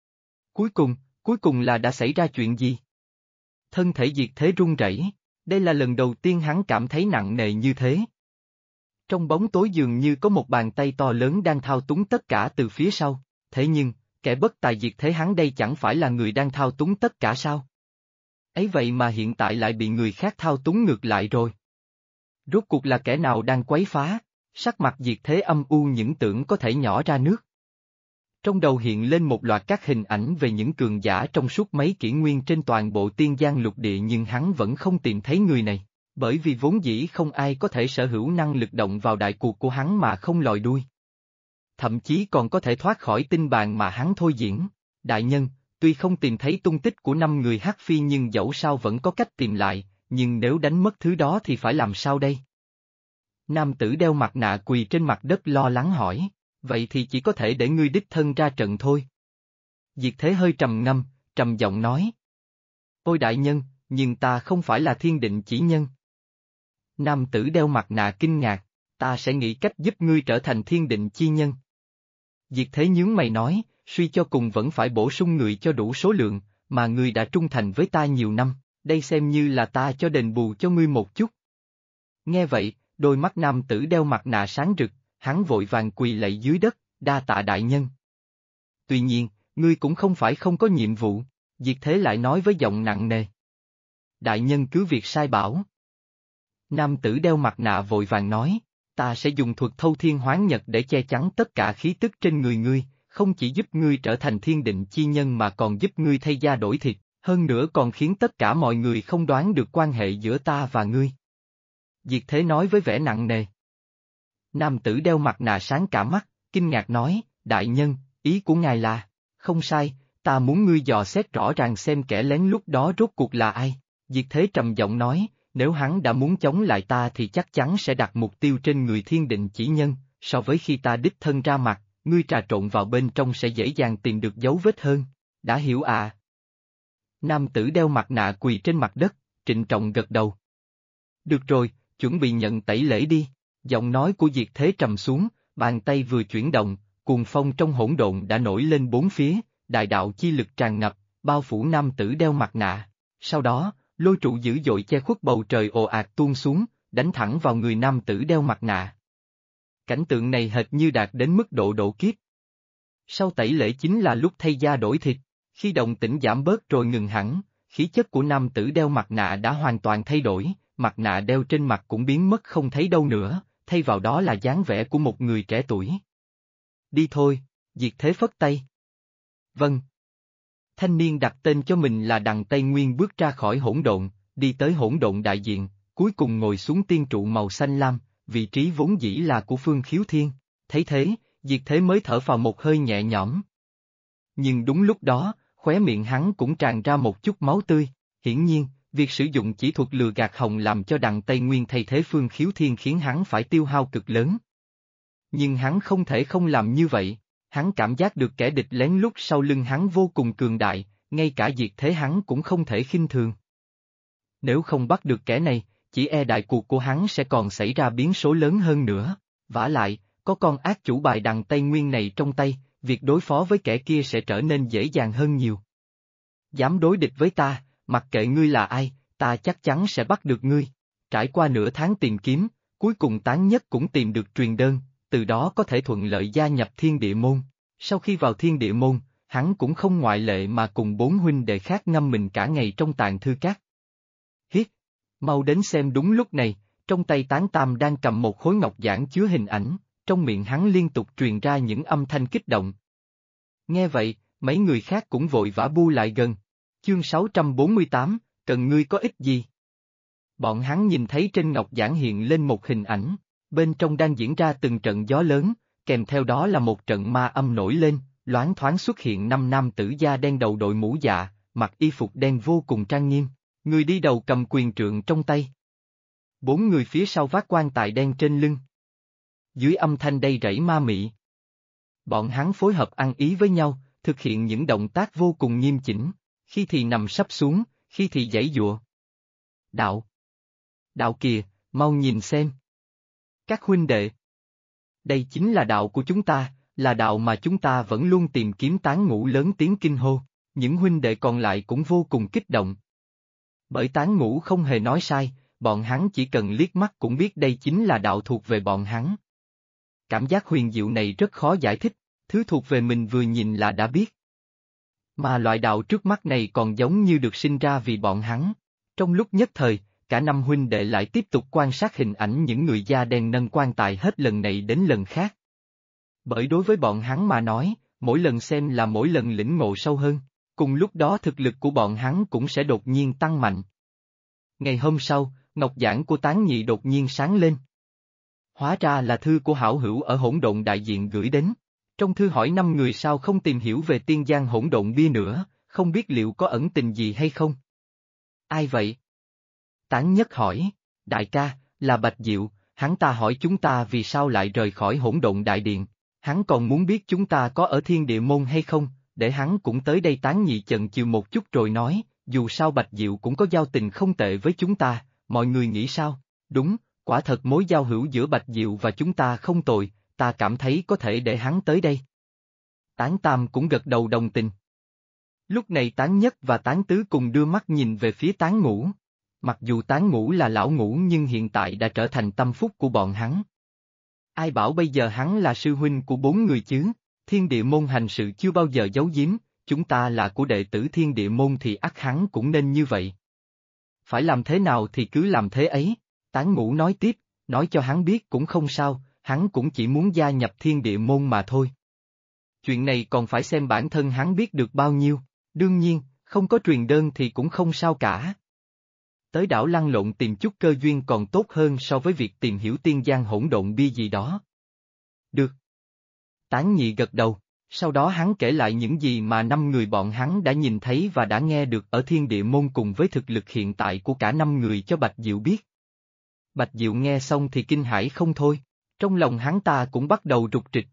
Cuối cùng là đã xảy ra chuyện gì? Thân thể Diệt Thế run rẩy, đây là lần đầu tiên hắn cảm thấy nặng nề như thế. Trong bóng tối dường như có một bàn tay to lớn đang thao túng tất cả từ phía sau, thế nhưng, kẻ bất tài Diệt Thế hắn đây chẳng phải là người đang thao túng tất cả sao? Ấy vậy mà hiện tại lại bị người khác thao túng ngược lại rồi. Rốt cuộc là kẻ nào đang quấy phá, sắc mặt Diệt Thế âm u những tưởng có thể nhỏ ra nước. Trong đầu hiện lên một loạt các hình ảnh về những cường giả trong suốt mấy kỷ nguyên trên toàn bộ tiên giang lục địa nhưng hắn vẫn không tìm thấy người này, bởi vì vốn dĩ không ai có thể sở hữu năng lực động vào đại cuộc của hắn mà không lòi đuôi. Thậm chí còn có thể thoát khỏi tinh bàn mà hắn thôi diễn. Đại nhân, tuy không tìm thấy tung tích của 5 người Hắc Phi nhưng dẫu sao vẫn có cách tìm lại, nhưng nếu đánh mất thứ đó thì phải làm sao đây? Nam tử đeo mặt nạ quỳ trên mặt đất lo lắng hỏi, vậy thì chỉ có thể để ngươi đích thân ra trận thôi. Diệt Thế hơi trầm ngâm, trầm giọng nói. Ôi đại nhân, nhưng ta không phải là thiên định chỉ nhân. Nam tử đeo mặt nạ kinh ngạc, ta sẽ nghĩ cách giúp ngươi trở thành thiên định chi nhân. Diệt Thế nhướng mày nói, suy cho cùng vẫn phải bổ sung người cho đủ số lượng, mà ngươi đã trung thành với ta nhiều năm, đây xem như là ta cho đền bù cho ngươi một chút. Nghe vậy, đôi mắt nam tử đeo mặt nạ sáng rực, hắn vội vàng quỳ lạy dưới đất, đa tạ đại nhân. Tuy nhiên, ngươi cũng không phải không có nhiệm vụ, Diệt Thế lại nói với giọng nặng nề. Đại nhân cứ việc sai bảo. Nam tử đeo mặt nạ vội vàng nói, ta sẽ dùng thuật thâu thiên hoán nhật để che chắn tất cả khí tức trên người ngươi, không chỉ giúp ngươi trở thành thiên định chi nhân mà còn giúp ngươi thay da đổi thịt, hơn nữa còn khiến tất cả mọi người không đoán được quan hệ giữa ta và ngươi. Diệt Thế nói với vẻ nặng nề. Nam tử đeo mặt nạ sáng cả mắt, kinh ngạc nói, đại nhân, ý của ngài là, không sai, ta muốn ngươi dò xét rõ ràng xem kẻ lén lúc đó rốt cuộc là ai. Diệt Thế trầm giọng nói, nếu hắn đã muốn chống lại ta thì chắc chắn sẽ đặt mục tiêu trên người thiên định chỉ nhân, so với khi ta đích thân ra mặt, ngươi trà trộn vào bên trong sẽ dễ dàng tìm được dấu vết hơn, đã hiểu à? Nam tử đeo mặt nạ quỳ trên mặt đất, trịnh trọng gật đầu. Được rồi, chuẩn bị nhận tẩy lễ đi, giọng nói của Diệt Thế trầm xuống, bàn tay vừa chuyển động, cuồng phong trong hỗn độn đã nổi lên bốn phía, đại đạo chi lực tràn ngập, bao phủ nam tử đeo mặt nạ, sau đó, lôi trụ dữ dội che khuất bầu trời ồ ạt tuôn xuống, đánh thẳng vào người nam tử đeo mặt nạ. Cảnh tượng này hệt như đạt đến mức độ độ kiếp. Sau tẩy lễ chính là lúc thay da đổi thịt, khi động tĩnh giảm bớt rồi ngừng hẳn, khí chất của nam tử đeo mặt nạ đã hoàn toàn thay đổi, mặt nạ đeo trên mặt cũng biến mất không thấy đâu nữa, thay vào đó là dáng vẻ của một người trẻ tuổi. Đi thôi, Diệt Thế phất tay. Vâng. Thanh niên đặt tên cho mình là Đằng Tây Nguyên bước ra khỏi hỗn độn, đi tới hỗn độn đại diện, cuối cùng ngồi xuống tiên trụ màu xanh lam, vị trí vốn dĩ là của Phương Khiếu Thiên, thấy thế, Diệt Thế mới thở phào một hơi nhẹ nhõm. Nhưng đúng lúc đó, khóe miệng hắn cũng tràn ra một chút máu tươi, hiển nhiên, việc sử dụng chỉ thuật lừa gạt hồng làm cho Đằng Tây Nguyên thay thế Phương Khiếu Thiên khiến hắn phải tiêu hao cực lớn. Nhưng hắn không thể không làm như vậy, hắn cảm giác được kẻ địch lén lút sau lưng hắn vô cùng cường đại, ngay cả Diệt Thế hắn cũng không thể khinh thường. Nếu không bắt được kẻ này, chỉ e đại cuộc của hắn sẽ còn xảy ra biến số lớn hơn nữa, vả lại, có con ác chủ bài Đằng Tây Nguyên này trong tay, việc đối phó với kẻ kia sẽ trở nên dễ dàng hơn nhiều. Dám đối địch với ta, mặc kệ ngươi là ai, ta chắc chắn sẽ bắt được ngươi. Trải qua nửa tháng tìm kiếm, cuối cùng Tán Nhất cũng tìm được truyền đơn, từ đó có thể thuận lợi gia nhập Thiên Địa Môn. Sau khi vào Thiên Địa Môn, hắn cũng không ngoại lệ mà cùng 4 huynh đệ khác ngâm mình cả ngày trong tàn thư cát. Hiết, mau đến xem. Đúng lúc này, trong tay Tán Tam đang cầm một khối ngọc giản chứa hình ảnh, trong miệng hắn liên tục truyền ra những âm thanh kích động. Nghe vậy, mấy người khác cũng vội vã bu lại gần. Chương 648, cần ngươi có ích gì? Bọn hắn nhìn thấy trên ngọc giản hiện lên một hình ảnh, bên trong đang diễn ra từng trận gió lớn, kèm theo đó là một trận ma âm nổi lên, loáng thoáng xuất hiện 5 nam tử da đen đầu đội mũ dạ, mặc y phục đen vô cùng trang nghiêm, người đi đầu cầm quyền trượng trong tay. 4 người phía sau vác quan tài đen trên lưng. Dưới âm thanh đầy rẫy ma mị, bọn hắn phối hợp ăn ý với nhau, thực hiện những động tác vô cùng nghiêm chỉnh. khi thì nằm sấp xuống, khi thì giãy giụa. Đạo! Đạo kìa, mau nhìn xem. Các huynh đệ! Đây chính là đạo của chúng ta, là đạo mà chúng ta vẫn luôn tìm kiếm. Tán Ngũ lớn tiếng kinh hô, những huynh đệ còn lại cũng vô cùng kích động. Bởi Tán Ngũ không hề nói sai, bọn hắn chỉ cần liếc mắt cũng biết đây chính là đạo thuộc về bọn hắn. Cảm giác huyền diệu này rất khó giải thích, thứ thuộc về mình vừa nhìn là đã biết. Mà loại đạo trước mắt này còn giống như được sinh ra vì bọn hắn. Trong lúc nhất thời, cả năm huynh đệ lại tiếp tục quan sát hình ảnh những người da đen nâng quan tài hết lần này đến lần khác. Bởi đối với bọn hắn mà nói, mỗi lần xem là mỗi lần lĩnh ngộ sâu hơn, cùng lúc đó thực lực của bọn hắn cũng sẽ đột nhiên tăng mạnh. Ngày hôm sau, ngọc giản của Tán Nhị đột nhiên sáng lên. Hóa ra là thư của hảo hữu ở Hỗn Độn đại diện gửi đến. Trong thư hỏi 5 người sao không tìm hiểu về tiên giang hỗn độn bia nữa, không biết liệu có ẩn tình gì hay không? Ai vậy? Tán Nhất hỏi, đại ca, là Bạch Diệu, hắn ta hỏi chúng ta vì sao lại rời khỏi Hỗn Độn đại điện, hắn còn muốn biết chúng ta có ở Thiên Địa môn hay không, để hắn cũng tới đây. Tán Nhị chần chừ một chút rồi nói, dù sao Bạch Diệu cũng có giao tình không tệ với chúng ta, mọi người nghĩ sao? Đúng, quả thật mối giao hữu giữa Bạch Diệu và chúng ta không tồi, ta cảm thấy có thể để hắn tới đây. Tán Tam cũng gật đầu đồng tình. Lúc này Tán Nhất và Tán Tứ cùng đưa mắt nhìn về phía Tán Ngũ. Mặc dù Tán Ngũ là lão ngũ nhưng hiện tại đã trở thành tâm phúc của bọn hắn. Ai bảo bây giờ hắn là sư huynh của 4 người chứ? Thiên Địa môn hành sự chưa bao giờ giấu giếm, chúng ta là của đệ tử Thiên Địa môn thì ắt hắn cũng nên như vậy. Phải làm thế nào thì cứ làm thế ấy, Tán Ngũ nói tiếp, nói cho hắn biết cũng không sao, hắn cũng chỉ muốn gia nhập Thiên Địa môn mà thôi. Chuyện này còn phải xem bản thân hắn biết được bao nhiêu, đương nhiên, không có truyền đơn thì cũng không sao cả. Tới đảo lăn lộn tìm chút cơ duyên còn tốt hơn so với việc tìm hiểu tiên giang hỗn độn bia gì đó. Được. Tán Nhị gật đầu, sau đó hắn kể lại những gì mà 5 người bọn hắn đã nhìn thấy và đã nghe được ở Thiên Địa môn cùng với thực lực hiện tại của cả 5 người cho Bạch Diệu biết. Bạch Diệu nghe xong thì kinh hãi không thôi, trong lòng hắn ta cũng bắt đầu rục rịch.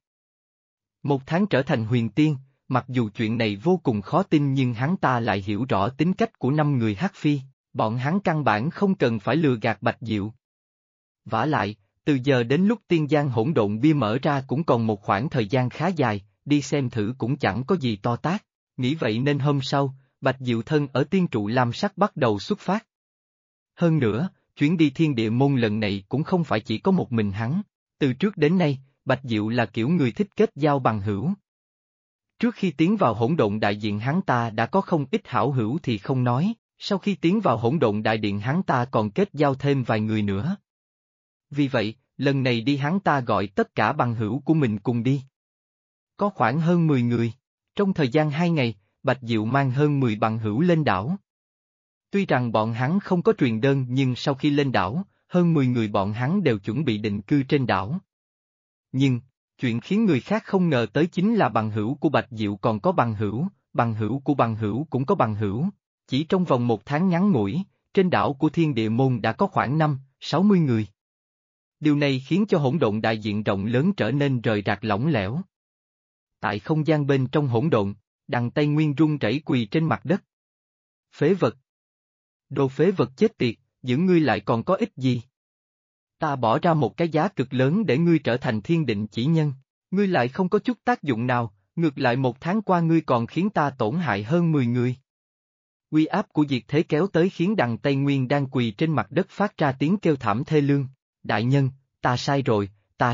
1 tháng trở thành huyền tiên, mặc dù chuyện này vô cùng khó tin nhưng hắn ta lại hiểu rõ tính cách của 5 người Hắc Phi, bọn hắn căn bản không cần phải lừa gạt Bạch Diệu. Vả lại, từ giờ đến lúc tiên giang hỗn độn bia mở ra cũng còn một khoảng thời gian khá dài, đi xem thử cũng chẳng có gì to tát, nghĩ vậy nên hôm sau, Bạch Diệu thân ở tiên trụ lam sắc bắt đầu xuất phát. Hơn nữa, chuyến đi Thiên Địa môn lần này cũng không phải chỉ có một mình hắn, từ trước đến nay, Bạch Diệu là kiểu người thích kết giao bằng hữu. Trước khi tiến vào hỗn độn đại diện hắn ta đã có không ít hảo hữu thì không nói, sau khi tiến vào hỗn độn đại điện hắn ta còn kết giao thêm vài người nữa. Vì vậy, lần này đi hắn ta gọi tất cả bằng hữu của mình cùng đi. Có khoảng hơn 10 người, trong thời gian 2 ngày, Bạch Diệu mang hơn 10 bằng hữu lên đảo. Tuy rằng bọn hắn không có truyền đơn nhưng sau khi lên đảo, hơn 10 người bọn hắn đều chuẩn bị định cư trên đảo. Nhưng, chuyện khiến người khác không ngờ tới chính là bằng hữu của Bạch Diệu còn có bằng hữu của bằng hữu cũng có bằng hữu. Chỉ trong vòng 1 tháng ngắn ngủi, trên đảo của Thiên Địa môn đã có khoảng 50-60 người. Điều này khiến cho hỗn độn đại diện rộng lớn trở nên rời rạc lỏng lẻo. Tại không gian bên trong hỗn độn, Đằng Tây Nguyên run rẩy quỳ trên mặt đất. Phế vật! Đồ phế vật chết tiệt, giữ ngươi lại còn có ích gì? Ta bỏ ra một cái giá cực lớn để ngươi trở thành thiên định chỉ nhân, ngươi lại không có chút tác dụng nào, ngược lại 1 tháng qua ngươi còn khiến ta tổn hại hơn 10 người. Uy áp của diệt thế kéo tới khiến Đằng Tây Nguyên đang quỳ trên mặt đất phát ra tiếng kêu thảm thê lương. Đại nhân, ta sai rồi,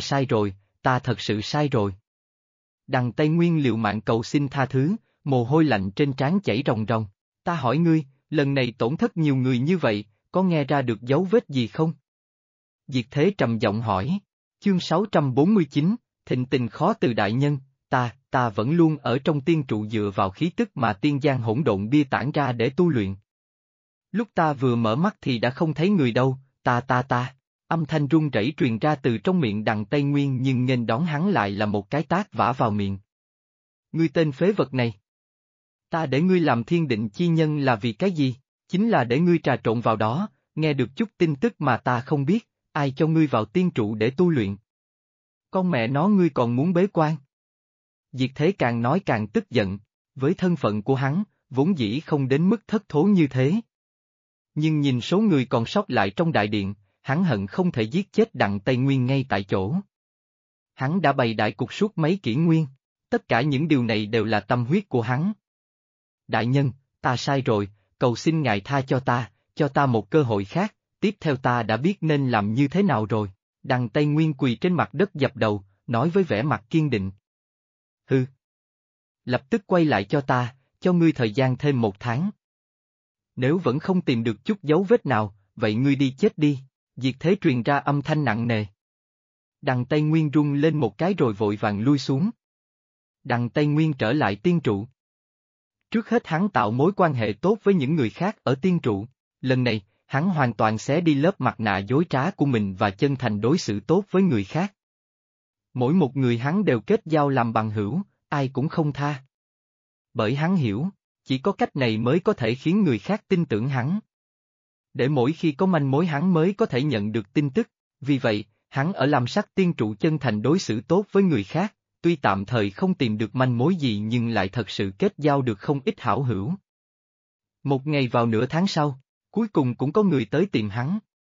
ta thật sự sai rồi. Đằng Tây Nguyên liều mạng cầu xin tha thứ, mồ hôi lạnh trên trán chảy ròng ròng. Ta hỏi ngươi, lần này tổn thất nhiều người như vậy, có nghe ra được dấu vết gì không? Diệt thế trầm giọng hỏi. Chương 649, thịnh tình khó từ đại nhân, ta vẫn luôn ở trong tiên trụ dựa vào khí tức mà tiên giang hỗn độn bia tản ra để tu luyện. Lúc ta vừa mở mắt thì đã không thấy người đâu, âm thanh run rẩy truyền ra từ trong miệng Đằng Tây Nguyên nhưng nghênh đón hắn lại là một cái tát vả vào miệng. Ngươi tên phế vật này. Ta để ngươi làm thiên định chi nhân là vì cái gì? Chính là để ngươi trà trộn vào đó, nghe được chút tin tức mà ta không biết, ai cho ngươi vào tiên trụ để tu luyện. Con mẹ nó ngươi còn muốn bế quan. Diệt thế càng nói càng tức giận, với thân phận của hắn, vốn dĩ không đến mức thất thố như thế. Nhưng nhìn số người còn sót lại trong đại điện, hắn hận không thể giết chết Đặng Tây Nguyên ngay tại chỗ. Hắn đã bày đại cục suốt mấy kỷ nguyên, tất cả những điều này đều là tâm huyết của hắn. Đại nhân, ta sai rồi, cầu xin ngài tha cho ta một cơ hội khác, tiếp theo ta đã biết nên làm như thế nào rồi. Đặng Tây Nguyên quỳ trên mặt đất dập đầu, nói với vẻ mặt kiên định. Hừ. Lập tức quay lại cho ta, cho ngươi thời gian thêm 1 tháng. Nếu vẫn không tìm được chút dấu vết nào, vậy ngươi đi chết đi. Diệt Thế truyền ra âm thanh nặng nề. Đặng Tây Nguyên rung lên một cái rồi vội vàng lui xuống. Đặng Tây Nguyên trở lại tiên trụ. Trước hết hắn tạo mối quan hệ tốt với những người khác ở tiên trụ, lần này, hắn hoàn toàn xé đi lớp mặt nạ dối trá của mình và chân thành đối xử tốt với người khác. Mỗi một người hắn đều kết giao làm bằng hữu, ai cũng không tha. Bởi hắn hiểu, chỉ có cách này mới có thể khiến người khác tin tưởng hắn. Để mỗi khi có manh mối hắn mới có thể nhận được tin tức, vì vậy, hắn ở Lam Sắc tiên trụ chân thành đối xử tốt với người khác, tuy tạm thời không tìm được manh mối gì nhưng lại thật sự kết giao được không ít hảo hữu. Một ngày vào nửa tháng sau, cuối cùng cũng có người tới tìm hắn.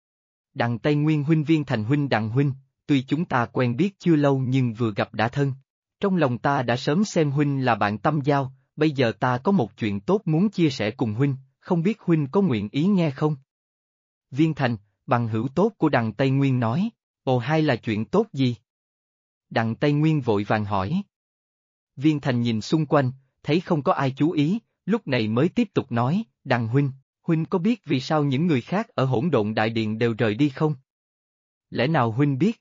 Đặng Tây Nguyên huynh Viên Thành huynh Đặng huynh, tuy chúng ta quen biết chưa lâu nhưng vừa gặp đã thân. Trong lòng ta đã sớm xem huynh là bạn tâm giao, bây giờ ta có một chuyện tốt muốn chia sẻ cùng huynh, không biết huynh có nguyện ý nghe không? Viên Thành, bằng hữu tốt của Đặng Tây Nguyên nói, ồ hay là chuyện tốt gì? Đặng Tây Nguyên vội vàng hỏi. Viên Thành nhìn xung quanh, thấy không có ai chú ý, lúc này mới tiếp tục nói, Đặng huynh, huynh có biết vì sao những người khác ở Hỗn Độn Đại Điện đều rời đi không? Lẽ nào huynh biết?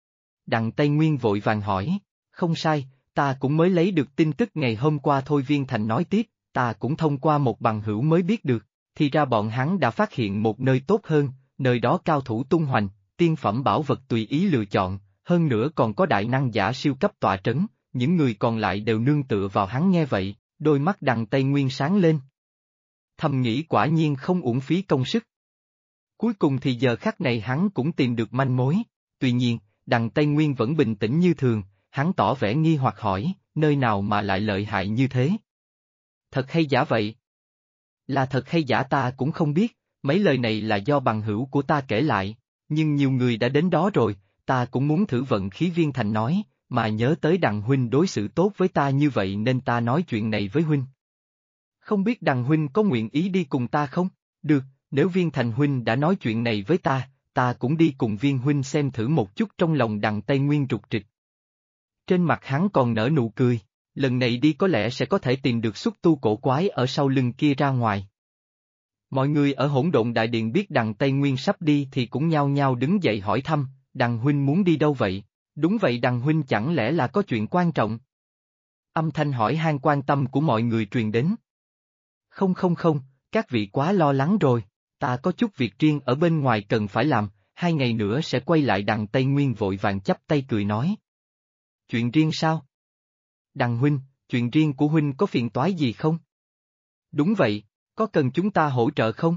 Đặng Tây Nguyên vội vàng hỏi, không sai, ta cũng mới lấy được tin tức ngày hôm qua thôi. Viên Thành nói tiếp, ta cũng thông qua một bằng hữu mới biết được, thì ra bọn hắn đã phát hiện một nơi tốt hơn, nơi đó cao thủ tung hoành, tiên phẩm bảo vật tùy ý lựa chọn, hơn nữa còn có đại năng giả siêu cấp tọa trấn, những người còn lại đều nương tựa vào hắn. Nghe vậy, đôi mắt Đặng Tây Nguyên sáng lên. Thầm nghĩ quả nhiên không uổng phí công sức. Cuối cùng thì giờ khắc này hắn cũng tìm được manh mối, tuy nhiên, Đặng Tây Nguyên vẫn bình tĩnh như thường, hắn tỏ vẻ nghi hoặc hỏi, nơi nào mà lại lợi hại như thế? Thật hay giả vậy? Là thật hay giả ta cũng không biết, mấy lời này là do bằng hữu của ta kể lại, nhưng nhiều người đã đến đó rồi, ta cũng muốn thử vận khí. Viên Thành nói, mà nhớ tới Đặng huynh đối xử tốt với ta như vậy nên ta nói chuyện này với huynh. Không biết Đặng huynh có nguyện ý đi cùng ta không? Được, nếu Viên Thành huynh đã nói chuyện này với ta cũng đi cùng Viên huynh xem thử một chút. Trong lòng Đặng Tây Nguyên rục rịch. Trên mặt hắn còn nở nụ cười, lần này đi có lẽ sẽ có thể tìm được xúc tu cổ quái ở sau lưng kia ra ngoài. Mọi người ở Hỗn Độn Đại Điện biết Đặng Tây Nguyên sắp đi thì cũng nhao nhao đứng dậy hỏi thăm, Đặng huynh muốn đi đâu vậy? Đúng vậy Đặng huynh, chẳng lẽ là có chuyện quan trọng? Âm thanh hỏi han quan tâm của mọi người truyền đến. Không, các vị quá lo lắng rồi, ta có chút việc riêng ở bên ngoài cần phải làm, 2 ngày nữa sẽ quay lại. Đặng Tây Nguyên vội vàng chắp tay cười nói. Chuyện riêng sao? Đặng huynh, chuyện riêng của huynh có phiền toái gì không? Đúng vậy, có cần chúng ta hỗ trợ không?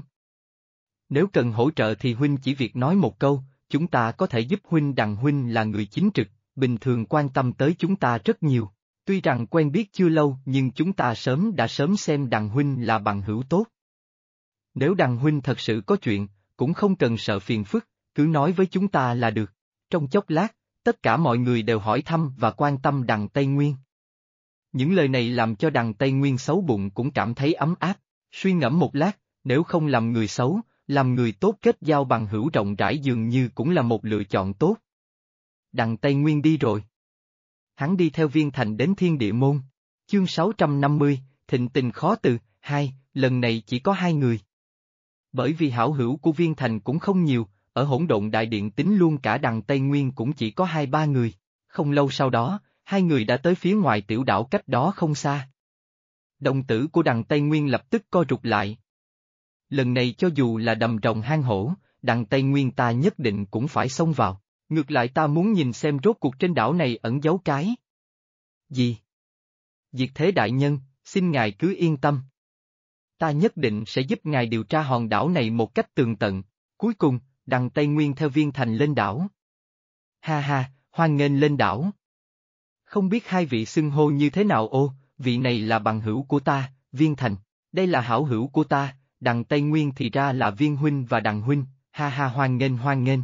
Nếu cần hỗ trợ thì huynh chỉ việc nói một câu, chúng ta có thể giúp huynh. Đặng huynh là người chính trực, bình thường quan tâm tới chúng ta rất nhiều. Tuy rằng quen biết chưa lâu nhưng chúng ta đã sớm xem Đặng huynh là bằng hữu tốt. Nếu Đặng huynh thật sự có chuyện, cũng không cần sợ phiền phức, cứ nói với chúng ta là được. Trong chốc lát, tất cả mọi người đều hỏi thăm và quan tâm Đặng Tây Nguyên. Những lời này làm cho Đặng Tây Nguyên xấu bụng cũng cảm thấy ấm áp, suy ngẫm một lát, nếu không làm người xấu, làm người tốt kết giao bằng hữu rộng rãi dường như cũng là một lựa chọn tốt. Đặng Tây Nguyên đi rồi. Hắn đi theo Viên Thành đến Thiên Địa Môn. Chương 650, thịnh tình khó từ, 2, lần này chỉ có 2 người. Bởi vì hảo hữu của Viên Thành cũng không nhiều, ở Hỗn Độn Đại Điện tính luôn cả Đặng Tây Nguyên cũng chỉ có 2-3 người. Không lâu sau đó, 2 người đã tới phía ngoài tiểu đảo cách đó không xa. Đồng tử của Đặng Tây Nguyên lập tức co rụt lại. Lần này cho dù là đầm rồng hang hổ, Đặng Tây Nguyên ta nhất định cũng phải xông vào. Ngược lại ta muốn nhìn xem rốt cuộc trên đảo này ẩn giấu cái gì? Diệt Thế đại nhân, xin ngài cứ yên tâm. Ta nhất định sẽ giúp ngài điều tra hòn đảo này một cách tường tận. Cuối cùng, Đặng Tây Nguyên theo Viên Thành lên đảo. Ha ha, hoan nghênh lên đảo. Không biết hai vị xưng hô như thế nào? Ô, vị này là bằng hữu của ta, Viên Thành. Đây là hảo hữu của ta, Đằng Tây Nguyên thì ra là Viên huynh và Đằng huynh, ha ha hoan nghênh hoan nghênh.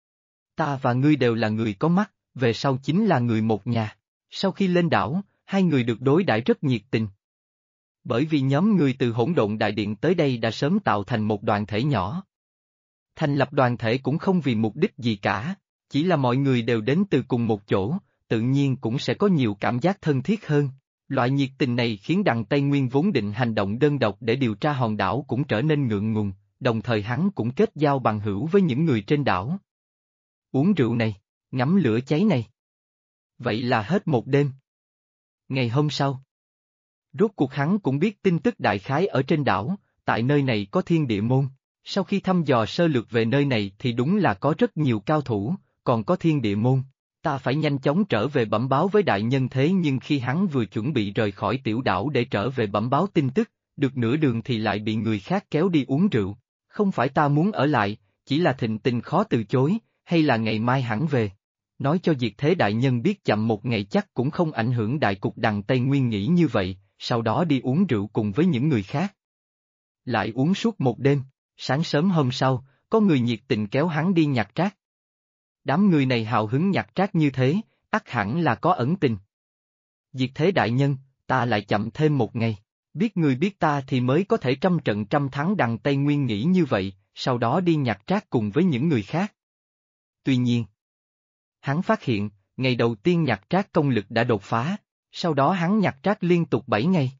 Ta và ngươi đều là người có mắt, về sau chính là người một nhà. Sau khi lên đảo, hai người được đối đãi rất nhiệt tình. Bởi vì nhóm người từ Hỗn Độn Đại Điện tới đây đã sớm tạo thành một đoàn thể nhỏ. Thành lập đoàn thể cũng không vì mục đích gì cả, chỉ là mọi người đều đến từ cùng một chỗ, tự nhiên cũng sẽ có nhiều cảm giác thân thiết hơn. Loại nhiệt tình này khiến Đằng Tây Nguyên vốn định hành động đơn độc để điều tra hòn đảo cũng trở nên ngượng ngùng, đồng thời hắn cũng kết giao bằng hữu với những người trên đảo. Uống rượu này, ngắm lửa cháy này. Vậy là hết một đêm. Ngày hôm sau, rốt cuộc hắn cũng biết tin tức đại khái ở trên đảo, tại nơi này có thiên địa môn. Sau khi thăm dò sơ lược về nơi này thì đúng là có rất nhiều cao thủ, còn có thiên địa môn. Ta phải nhanh chóng trở về bẩm báo với đại nhân thế nhưng khi hắn vừa chuẩn bị rời khỏi tiểu đảo để trở về bẩm báo tin tức, được nửa đường thì lại bị người khác kéo đi uống rượu. Không phải ta muốn ở lại, chỉ là thịnh tình khó từ chối, hay là ngày mai hẳn về. Nói cho Diệt Thế đại nhân biết chậm một ngày chắc cũng không ảnh hưởng đại cục Đằng Tây Nguyên nghĩ như vậy, sau đó đi uống rượu cùng với những người khác. Lại uống suốt một đêm, sáng sớm hôm sau, có người nhiệt tình kéo hắn đi nhặt rác. Đám người này hào hứng nhặt rác như thế, ắt hẳn là có ẩn tình. Diệt Thế đại nhân, ta lại chậm thêm một ngày, biết người biết ta thì mới có thể trăm trận trăm thắng Đằng Tây Nguyên nghĩ như vậy, sau đó đi nhặt rác cùng với những người khác. Tuy nhiên, hắn phát hiện, ngày đầu tiên nhặt rác công lực đã đột phá, sau đó hắn nhặt rác liên tục 7 ngày.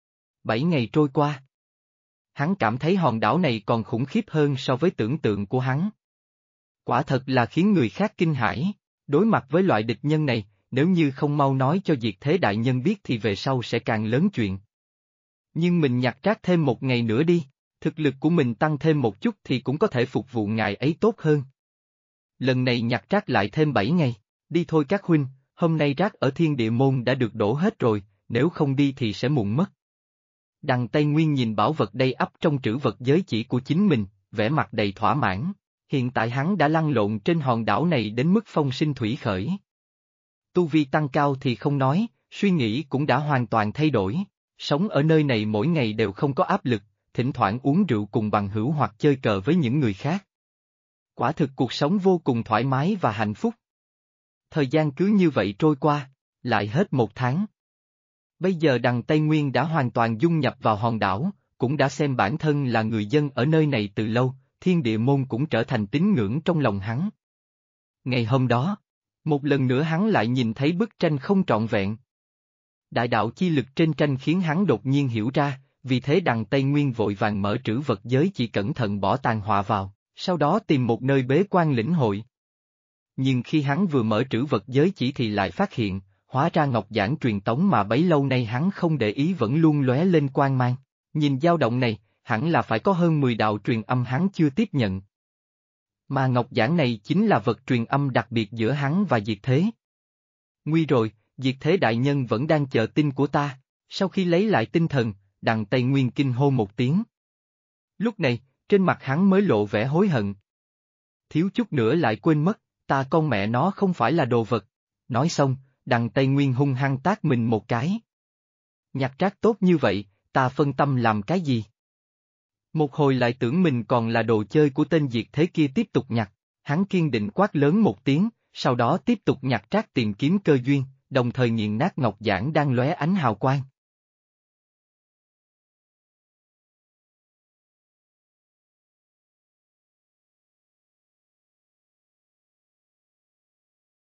7 ngày trôi qua. Hắn cảm thấy hòn đảo này còn khủng khiếp hơn so với tưởng tượng của hắn. Quả thật là khiến người khác kinh hãi, đối mặt với loại địch nhân này, nếu như không mau nói cho Diệt Thế đại nhân biết thì về sau sẽ càng lớn chuyện. Nhưng mình nhặt rác thêm một ngày nữa đi, thực lực của mình tăng thêm một chút thì cũng có thể phục vụ ngài ấy tốt hơn. Lần này nhặt rác lại thêm 7 ngày, đi thôi các huynh, hôm nay rác ở thiên địa môn đã được đổ hết rồi, nếu không đi thì sẽ muộn mất. Đằng Tây Nguyên nhìn bảo vật đầy ắp trong trữ vật giới chỉ của chính mình, vẻ mặt đầy thỏa mãn, hiện tại hắn đã lăn lộn trên hòn đảo này đến mức phong sinh thủy khởi. Tu vi tăng cao thì không nói, suy nghĩ cũng đã hoàn toàn thay đổi, sống ở nơi này mỗi ngày đều không có áp lực, thỉnh thoảng uống rượu cùng bằng hữu hoặc chơi cờ với những người khác. Quả thực cuộc sống vô cùng thoải mái và hạnh phúc. Thời gian cứ như vậy trôi qua, lại hết một tháng. Bây giờ Đằng Tây Nguyên đã hoàn toàn dung nhập vào hòn đảo, cũng đã xem bản thân là người dân ở nơi này từ lâu, thiên địa môn cũng trở thành tín ngưỡng trong lòng hắn. Ngày hôm đó, một lần nữa hắn lại nhìn thấy bức tranh không trọn vẹn. Đại đạo chi lực trên tranh khiến hắn đột nhiên hiểu ra, vì thế Đằng Tây Nguyên vội vàng mở trữ vật giới chỉ cẩn thận bỏ tàn họa vào, sau đó tìm một nơi bế quan lĩnh hội. Nhưng khi hắn vừa mở trữ vật giới chỉ thì lại phát hiện, hóa ra ngọc giản truyền tống mà bấy lâu nay hắn không để ý vẫn luôn lóe lên quang mang. Nhìn dao động này, hẳn là phải có hơn 10 đạo truyền âm hắn chưa tiếp nhận. Mà ngọc giản này chính là vật truyền âm đặc biệt giữa hắn và Diệt Thế. Nguy rồi, Diệt Thế đại nhân vẫn đang chờ tin của ta, sau khi lấy lại tinh thần, Đằng Tây Nguyên kinh hô một tiếng. Lúc này, trên mặt hắn mới lộ vẻ hối hận. Thiếu chút nữa lại quên mất, ta con mẹ nó không phải là đồ vật. Nói xong, Đằng Tây Nguyên hung hăng tát mình một cái. Nhặt rác tốt như vậy, ta phân tâm làm cái gì? Một hồi lại tưởng mình còn là đồ chơi của tên Diệt Thế kia tiếp tục nhặt, hắn kiên định quát lớn một tiếng, sau đó tiếp tục nhặt rác tìm kiếm cơ duyên, đồng thời nghiền nát ngọc giản đang lóe ánh hào quang.